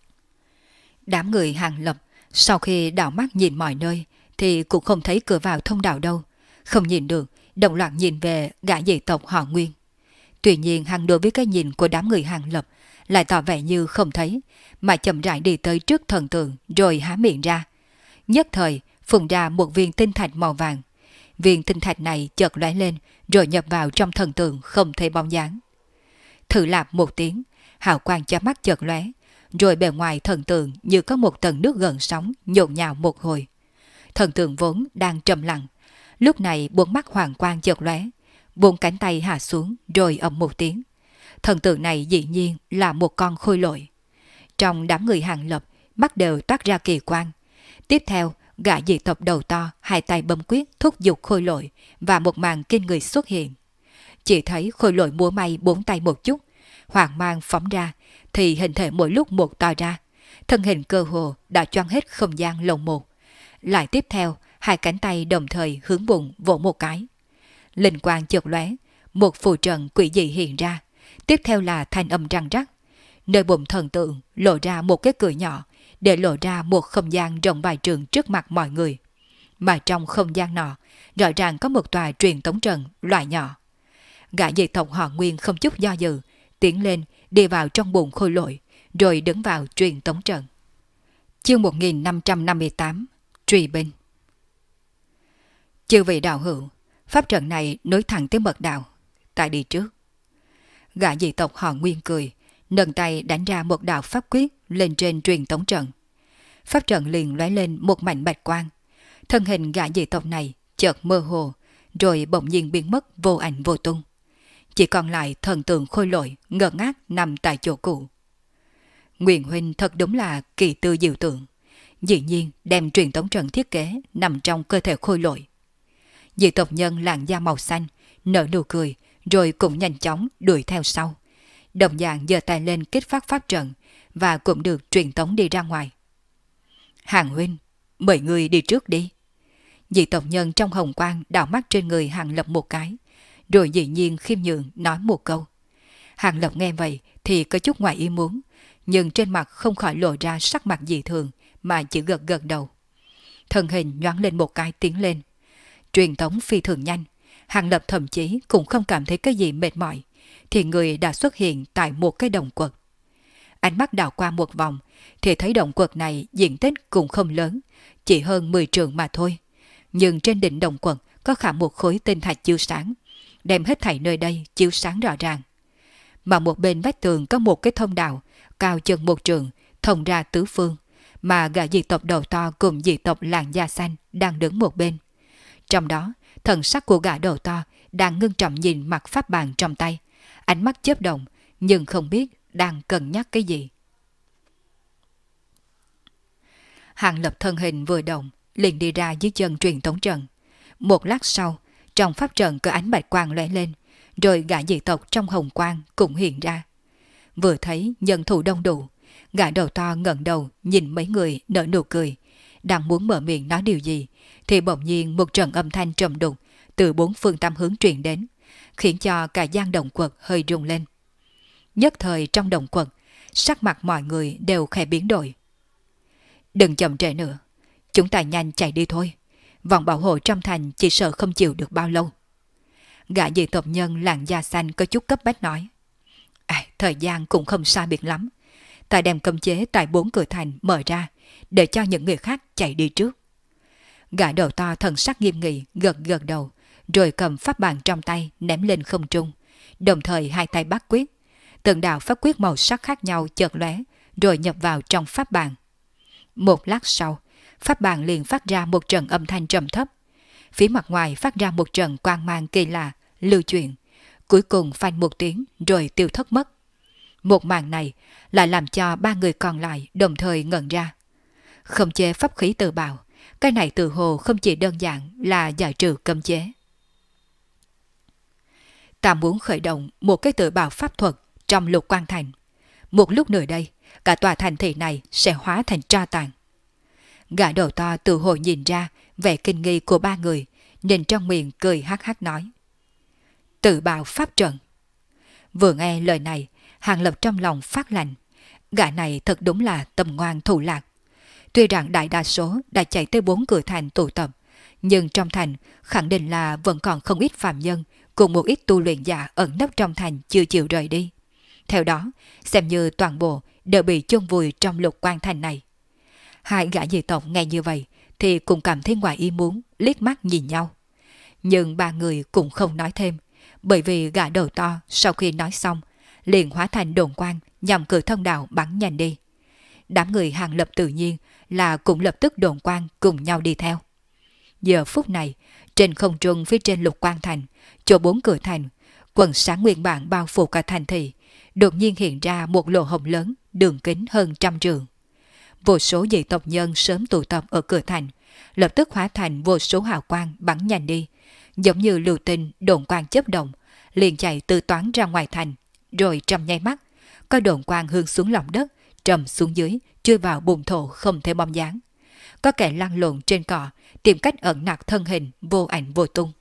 Đám người Hạng Lập sau khi đảo mắt nhìn mọi nơi thì cũng không thấy cửa vào thông đạo đâu, không nhìn được, đồng loạt nhìn về gã dị tộc họ Nguyên. Tuy nhiên hắn đối với cái nhìn của đám người Hạng Lập lại tỏ vẻ như không thấy, mà chậm rãi đi tới trước thần tượng rồi há miệng ra. Nhất thời phun ra một viên tinh thạch màu vàng. Viên tinh thạch này chợt lóe lên rồi nhập vào trong thần tượng không thấy bóng dáng. Thử lạp một tiếng, hào quang chói mắt chợt lóe, rồi bề ngoài thần tượng như có một tầng nước gợn sóng nhộn nhạo một hồi. Thần tượng vốn đang trầm lặng, lúc này 4 mắt hoàng quang chợt lóe, 4 cánh tay hạ xuống rồi ầm một tiếng. Thần tượng này dĩ nhiên là một con khôi lỗi. Trong đám người Hạng Lập, mắt đều toát ra kỳ quan. Tiếp theo, gã dị tộc đầu to 2 tay bấm quyết thúc giục khôi lỗi và một màn kinh người xuất hiện. Chỉ thấy khôi lỗi múa may 4 tay một chút, hoàng mang phóng ra thì hình thể mỗi lúc một to ra, thân hình cơ hồ đã choang hết không gian lồng một. Lại tiếp theo, 2 cánh tay đồng thời hướng bụng vỗ một cái. Linh quang chợt lóe, một phù trận quỷ dị hiện ra, tiếp theo là thanh âm răng rắc. Nơi bụng thần tượng lộ ra một cái cửa nhỏ, để lộ ra một không gian rộng vài trường trước mặt mọi người. Mà trong không gian nọ, rõ ràng có một tòa truyền tống trận loại nhỏ. Gã dị tộc họ Nguyên không chút do dự, tiến lên đi vào trong bụng khôi lỗi, rồi đứng vào truyền tống trận. Chương 1558 Truy binh. Chư vị đạo hữu, pháp trận này nối thẳng tới mật đạo, tại đi trước. Gã dị tộc họ Nguyên cười, nâng tay đánh ra một đạo pháp quyết lên trên truyền tống trận. Pháp trận liền lóe lên một mảnh bạch quang. Thân hình gã dị tộc này chợt mơ hồ, rồi bỗng nhiên biến mất vô ảnh vô tung. Chỉ còn lại thần tượng khôi lỗi ngơ ngác nằm tại chỗ cũ. Nguyên huynh thật đúng là kỳ tư diệu tưởng. dĩ nhiên đem truyền tống trận thiết kế nằm trong cơ thể khôi lỗi. Dị tộc nhân làn da màu xanh nở nụ cười, rồi cũng nhanh chóng đuổi theo sau. Đồng dạng giơ tay lên kích phát pháp trận và cũng được truyền tống đi ra ngoài. Hàng huynh, mời người đi trước đi. Dị tộc nhân trong hồng quang đảo mắt trên người Hàng Lập một cái, rồi dĩ nhiên khiêm nhường nói một câu. Hàng Lập nghe vậy thì có chút ngoài ý muốn, nhưng trên mặt không khỏi lộ ra sắc mặt dị thường mà chỉ gật gật đầu. Thân hình nhoáng lên một cái tiến lên. Truyền tống phi thường nhanh, Hàng Lập thậm chí cũng không cảm thấy cái gì mệt mỏi, thì người đã xuất hiện tại một cái đồng quật. Ánh mắt đảo qua một vòng thì thấy đồng quật này diện tích cũng không lớn, chỉ hơn 10 trượng mà thôi. Nhưng trên đỉnh đồng quật có khả một khối tinh thạch chiếu sáng, đem hết thảy nơi đây chiếu sáng rõ ràng. Mà một bên vách tường có một cái thông đạo cao chừng 1 trượng thông ra tứ phương, mà gã dị tộc đầu to cùng dị tộc làn da xanh đang đứng một bên. Trong đó, thần sắc của gã đầu to đang ngưng trọng nhìn mặt pháp bàn trong tay, ánh mắt chớp động nhưng không biết đang cân nhắc cái gì. Hàng Lập thân hình vừa động, liền đi ra dưới chân truyền tống trận. Một lát sau, trong pháp trận có ánh bạch quang lóe lên, rồi gã dị tộc trong hồng quang cũng hiện ra. Vừa thấy nhân thủ đông đủ, gã đầu to ngẩng đầu nhìn mấy người nở nụ cười, đang muốn mở miệng nói điều gì, thì bỗng nhiên một trận âm thanh trầm đục từ 4 phương tám hướng truyền đến, khiến cho cả gian đồng quật hơi rung lên. Nhất thời trong đồng quật, sắc mặt mọi người đều khẽ biến đổi. Đừng chậm trễ nữa, chúng ta nhanh chạy đi thôi. Vòng bảo hộ trong thành chỉ sợ không chịu được bao lâu. Gã dị tộc nhân làn da xanh có chút cấp bách nói. Thời gian cũng không sai biệt lắm. Ta đem cấm chế tại 4 cửa thành mở ra, để cho những người khác chạy đi trước. Gã đầu to thần sắc nghiêm nghị gật gật đầu, rồi cầm pháp bàn trong tay ném lên không trung, đồng thời hai tay bắt quyết. Từng đạo pháp quyết màu sắc khác nhau chợt lóe, rồi nhập vào trong pháp bàn. Một lát sau, pháp bàn liền phát ra một trận âm thanh trầm thấp. Phía mặt ngoài phát ra một trận quang mang kỳ lạ, lưu chuyển, cuối cùng phanh một tiếng rồi tiêu thất mất. Một màn này lại làm cho 3 người còn lại đồng thời ngẩn ra. Khống chế pháp khí tự bào, cái này tự hồ không chỉ đơn giản là giải trừ cấm chế. Ta muốn khởi động một cái tự bào pháp thuật trong Lục Quan Thành. Một lúc nữa đây, cả tòa thành thị này sẽ hóa thành tro tàn. Gã đầu to tự hồ nhìn ra vẻ kinh nghi của 3 người, nên trong miệng cười hắc hắc nói. Tự bào pháp trận. Vừa nghe lời này, Hàng Lập trong lòng phát lạnh. Gã này thật đúng là tâm ngoan thủ lạc. Tuy rằng đại đa số đã chạy tới 4 cửa thành tụ tập, nhưng trong thành khẳng định là vẫn còn không ít phàm nhân cùng một ít tu luyện giả ẩn nấp trong thành chưa chịu rời đi. Theo đó, xem như toàn bộ đều bị chôn vùi trong Lục Quan Thành này. Hai gã dị tộc nghe như vậy thì cũng cảm thấy ngoài ý muốn, liếc mắt nhìn nhau. Nhưng 3 người cũng không nói thêm, bởi vì gã đầu to sau khi nói xong liền hóa thành đồn quang nhằm cửa thông đạo bắn nhanh đi. Đám người Hàng Lập tự nhiên là cũng lập tức đồn quang cùng nhau đi theo. Giờ phút này, trên không trung phía trên Lục Quan Thành, chỗ 4 cửa thành, quần sáng nguyên bản bao phủ cả thành thị, đột nhiên hiện ra một lỗ hổng lớn, đường kính hơn 100 trượng. Vô số dị tộc nhân sớm tụ tập ở cửa thành, lập tức hóa thành vô số hào quang bắn nhanh đi, giống như lưu tinh đồn quang chớp động, liền chạy từ toán ra ngoài thành, rồi trong nháy mắt, có đồn quang hướng xuống lòng đất, trầm xuống dưới, chui vào bùn thổ không thể bóng dáng. Có kẻ lăn lộn trên cỏ, tìm cách ẩn nặc thân hình vô ảnh vô tung.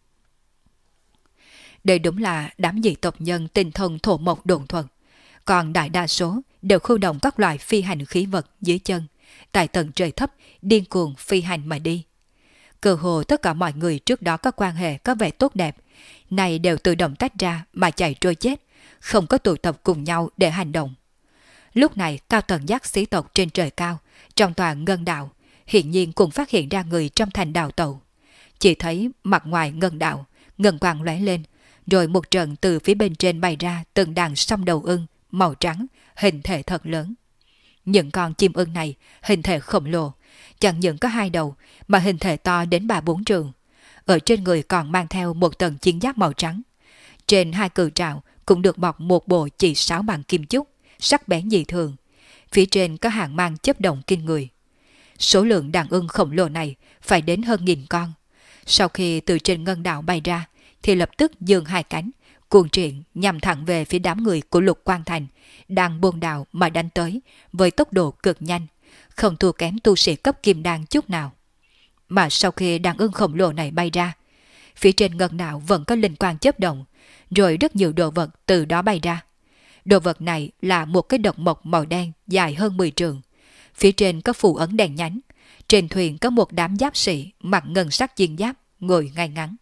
Đây đúng là đám dị tộc nhân tinh thông thổ mộc đồn thuật, còn đại đa số đều khu động các loại phi hành khí vật dưới chân, tại tầng trời thấp điên cuồng phi hành mà đi. Cơ hồ tất cả mọi người trước đó có quan hệ có vẻ tốt đẹp, này đều tự động tách ra mà chạy trôi chết, không có tụ tập cùng nhau để hành động. Lúc này cao tầng giác sĩ tộc trên trời cao, trong tòa ngân đạo, hiển nhiên cũng phát hiện ra người trong thành đào tẩu. Chỉ thấy mặt ngoài ngân đạo, ngân quang lóe lên, rồi một trận từ phía bên trên bay ra từng đàn song đầu ưng màu trắng, hình thể thật lớn. Những con chim ưng này hình thể khổng lồ, chẳng những có 2 đầu mà hình thể to đến 3-4 trượng. Ở trên người còn mang theo một tầng chiến giáp màu trắng. Trên 2 cự trảo cũng được bọc một bộ chỉ sáo bằng kim chúc, sắc bén dị thường. Phía trên có hàng mang chớp động kinh người. Số lượng đàn ưng khổng lồ này phải đến hơn 1000 con. Sau khi từ trên ngân đạo bay ra, thì lập tức giương hai cánh, cuồng triển nhằm thẳng về phía đám người của Lục Quang Thành, đang buôn đào mà đánh tới với tốc độ cực nhanh, không thua kém tu sĩ cấp kim đan chút nào. Mà sau khi đàn ưng khổng lồ này bay ra, phía trên ngân đạo vẫn có linh quang chớp động, rồi rất nhiều đồ vật từ đó bay ra. Đồ vật này là một cái độc mộc màu đen dài hơn 10 trượng. Phía trên có phù ấn đèn nhánh. Trên thuyền có một đám giáp sĩ mặc ngân sắc diên giáp ngồi ngay ngắn.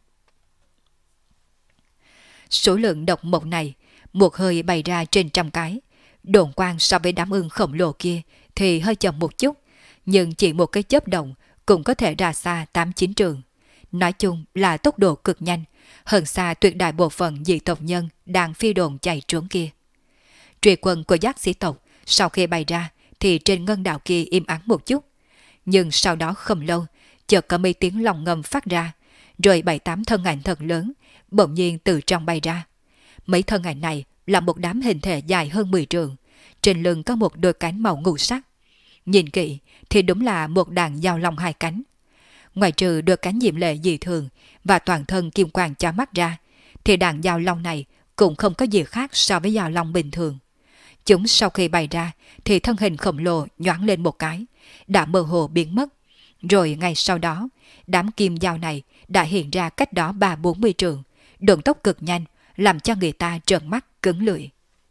Số lượng độc mộc này một hơi bày ra trên 100 cái. Độn quang so với đám ưng khổng lồ kia thì hơi chậm một chút, nhưng chỉ một cái chớp động cũng có thể ra xa 8-9 trường. Nói chung là tốc độ cực nhanh, hơn xa tuyệt đại bộ phận dị tộc nhân đang phi đồn chạy trốn kia. Truy quân của giác sĩ tộc sau khi bay ra thì trên ngân đạo kia im ắng một chút, nhưng sau đó không lâu chợt có mấy tiếng lòng ngầm phát ra, rồi 7-8 thân ảnh thật lớn bỗng nhiên từ trong bay ra. Mấy thân ảnh này là một đám hình thể dài hơn 10 trượng, trên lưng có một đôi cánh màu ngũ sắc. Nhìn kỹ thì đúng là một đàn giao long hai cánh. Ngoài trừ đôi cánh diễm lệ dị thường và toàn thân kim quang chói mắt ra, thì đàn giao long này cũng không có gì khác so với giao long bình thường. Chúng sau khi bay ra thì thân hình khổng lồ nhoáng lên một cái, đã mơ hồ biến mất. Rồi ngay sau đó, đám kim dao này đã hiện ra cách đó 30-40 trượng, động tốc cực nhanh, làm cho người ta trợn mắt cứng lưỡi.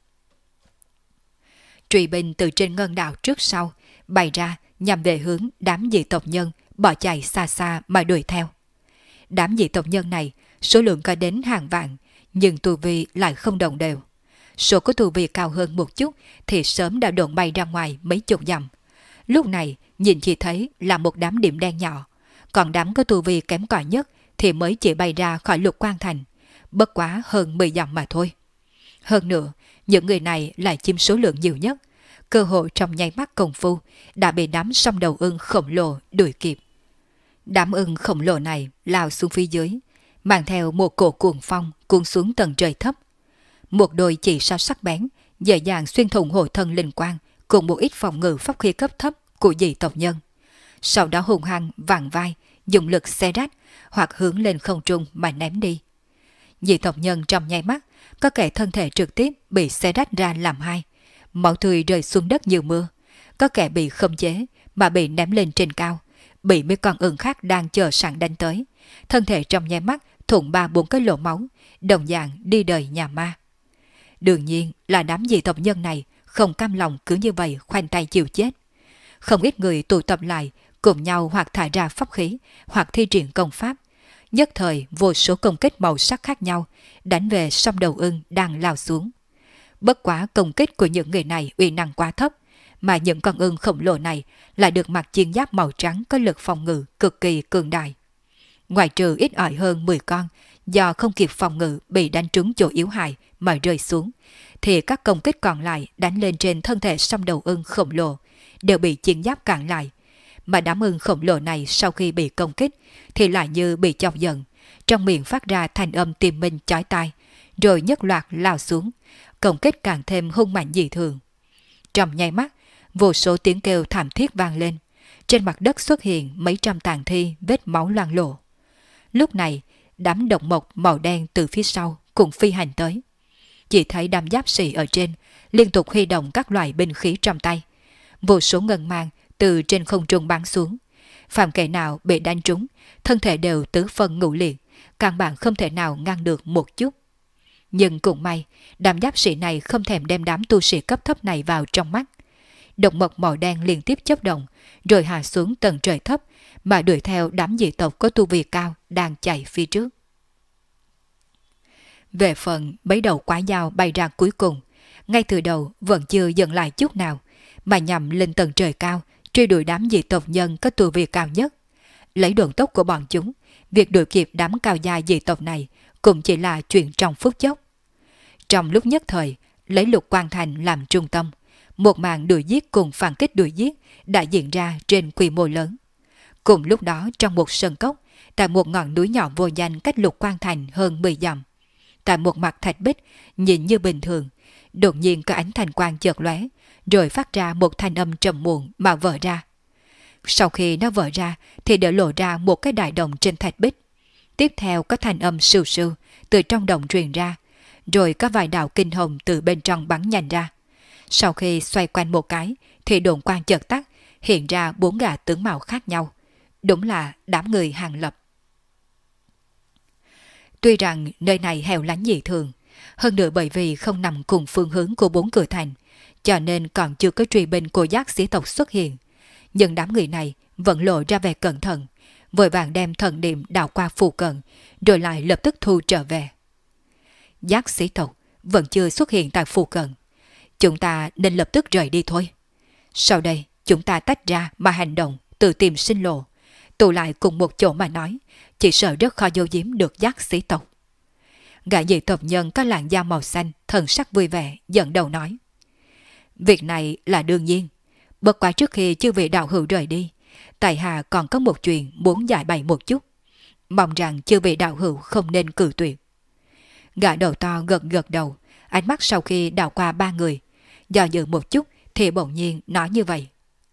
Truy binh từ trên ngân đạo trước sau bay ra nhằm về hướng đám dị tộc nhân bỏ chạy xa xa mà đuổi theo. Đám dị tộc nhân này số lượng có đến hàng vạn, nhưng tu vi lại không đồng đều. Số có tu vi cao hơn một chút thì sớm đã độn bay ra ngoài mấy chục dặm. Lúc này nhìn chỉ thấy là một đám điểm đen nhỏ, còn đám có tu vi kém cỏi nhất thì mới chỉ bay ra khỏi Lục Quang Thành, bất quá hơn 10 dặm mà thôi. Hơn nữa, những người này lại chiếm số lượng nhiều nhất, cơ hội trong nháy mắt công phu đã bị đám song đầu ưng khổng lồ đuổi kịp. Đám ưng khổng lồ này lao xuống phía dưới, mang theo một cổ cuồng phong cuốn xuống tầng trời thấp. Một đôi chỉ sao sắc bén dễ dàng xuyên thủng hộ thân linh quang cùng một ít phòng ngự pháp khí cấp thấp của dị tộc nhân. Sau đó hùng hăng vặn vai, dùng lực xé rách hoặc hướng lên không trung mà ném đi. Dị tộc nhân trong nháy mắt có kẻ thân thể trực tiếp bị xé rách ra làm hai, máu tươi rơi xuống đất như mưa. Có kẻ bị khống chế mà bị ném lên trên cao, bị mấy con ưng khác đang chờ sẵn đánh tới, thân thể trong nháy mắt thủng 3-4 cái lỗ máu, đồng dạng đi đời nhà ma. Đương nhiên là đám dị tộc nhân này không cam lòng cứ như vậy khoanh tay chịu chết. Không ít người tụ tập lại cùng nhau hoặc thả ra pháp khí hoặc thi triển công pháp. Nhất thời vô số công kích màu sắc khác nhau đánh về song đầu ưng đang lao xuống. Bất quá công kích của những người này uy năng quá thấp, mà những con ưng khổng lồ này lại được mặc chiến giáp màu trắng có lực phòng ngự cực kỳ cường đại. Ngoài trừ ít ỏi hơn 10 con do không kịp phòng ngự bị đánh trúng chỗ yếu hại mà rơi xuống, thì các công kích còn lại đánh lên trên thân thể song đầu ưng khổng lồ đều bị chiến giáp cản lại. Mà đám ưng khổng lồ này sau khi bị công kích thì lại như bị chọc giận, trong miệng phát ra thanh âm tìm minh chói tai, rồi nhất loạt lao xuống, công kích càng thêm hung mạnh dị thường. Trong nháy mắt, vô số tiếng kêu thảm thiết vang lên, trên mặt đất xuất hiện mấy trăm tàn thi vết máu loang lổ. Lúc này, đám độc mộc màu đen từ phía sau cũng phi hành tới. Chỉ thấy đám giáp sĩ ở trên liên tục huy động các loại binh khí trong tay. Vô số ngân mang từ trên không trung bắn xuống. Phạm kẻ nào bị đánh trúng, thân thể đều tứ phân ngũ liệt, căn bản không thể nào ngăn được một chút. Nhưng cũng may, đám giáp sĩ này không thèm đem đám tu sĩ cấp thấp này vào trong mắt. Độc mộc màu đen liên tiếp chớp động, rồi hạ xuống tầng trời thấp, mà đuổi theo đám dị tộc có tu vi cao đang chạy phía trước. Về phần mấy đầu quái dao bay ra cuối cùng, ngay từ đầu vẫn chưa dừng lại chút nào, mà nhằm lên tầng trời cao, truy đuổi đám dị tộc nhân có tu vi cao nhất. Lấy đường tốc của bọn chúng, việc đuổi kịp đám cao gia dị tộc này cũng chỉ là chuyện trong phút chốc. Trong lúc nhất thời, lấy Lục Quang Thành làm trung tâm, một màn đuổi giết cùng phản kích đuổi giết đã diễn ra trên quy mô lớn. Cùng lúc đó trong một sân cốc, tại một ngọn núi nhỏ vô danh cách Lục Quang Thành hơn 10 dặm, tại một mặt thạch bích nhìn như bình thường, đột nhiên có ánh thanh quang chợt lóe, rồi phát ra một thanh âm trầm muộn mà vỡ ra. Sau khi nó vỡ ra thì để lộ ra một cái đại đồng trên thạch bích. Tiếp theo có thanh âm sưu sưu từ trong đồng truyền ra, rồi có vài đạo kinh hồng từ bên trong bắn nhanh ra. Sau khi xoay quanh một cái thì đồn quang chợt tắt, hiện ra 4 gã tướng mạo khác nhau. Đúng là đám người Hàng Lập. Tuy rằng nơi này hẻo lánh dị thường, hơn nữa bởi vì không nằm cùng phương hướng của 4 cửa thành, cho nên còn chưa có truy binh của giác sĩ tộc xuất hiện. Nhưng đám người này vẫn lộ ra vẻ cẩn thận, vội vàng đem thần niệm đào qua phù cận, rồi lại lập tức thu trở về. Giác sĩ tộc vẫn chưa xuất hiện tại phù cận. Chúng ta nên lập tức rời đi thôi. Sau đây chúng ta tách ra mà hành động, tự tìm sinh lộ, tụ lại cùng một chỗ mà nói, chỉ sợ rất khó giấu giếm được giác sĩ tộc. Gã dị tộc nhân có làn da màu xanh, thần sắc vui vẻ, dẫn đầu nói. Việc này là đương nhiên. Bất quá trước khi chư vị đạo hữu rời đi, tại hạ còn có một chuyện muốn giải bày một chút. Mong rằng chư vị đạo hữu không nên cự tuyệt. Gã đầu to gật gật đầu, ánh mắt sau khi đảo qua 3 người, do dự một chút thì bỗng nhiên nói như vậy.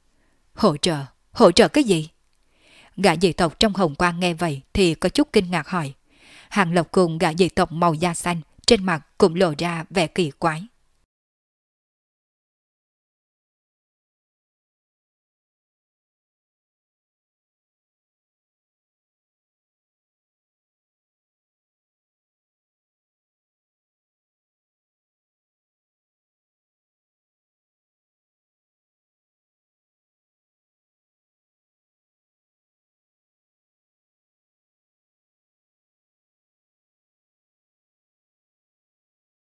Hỗ trợ cái gì? Gã dị tộc trong hồng quang nghe vậy thì có chút kinh ngạc hỏi. Hàng Lộc cùng gã dị tộc màu da xanh trên mặt cũng lộ ra vẻ kỳ quái.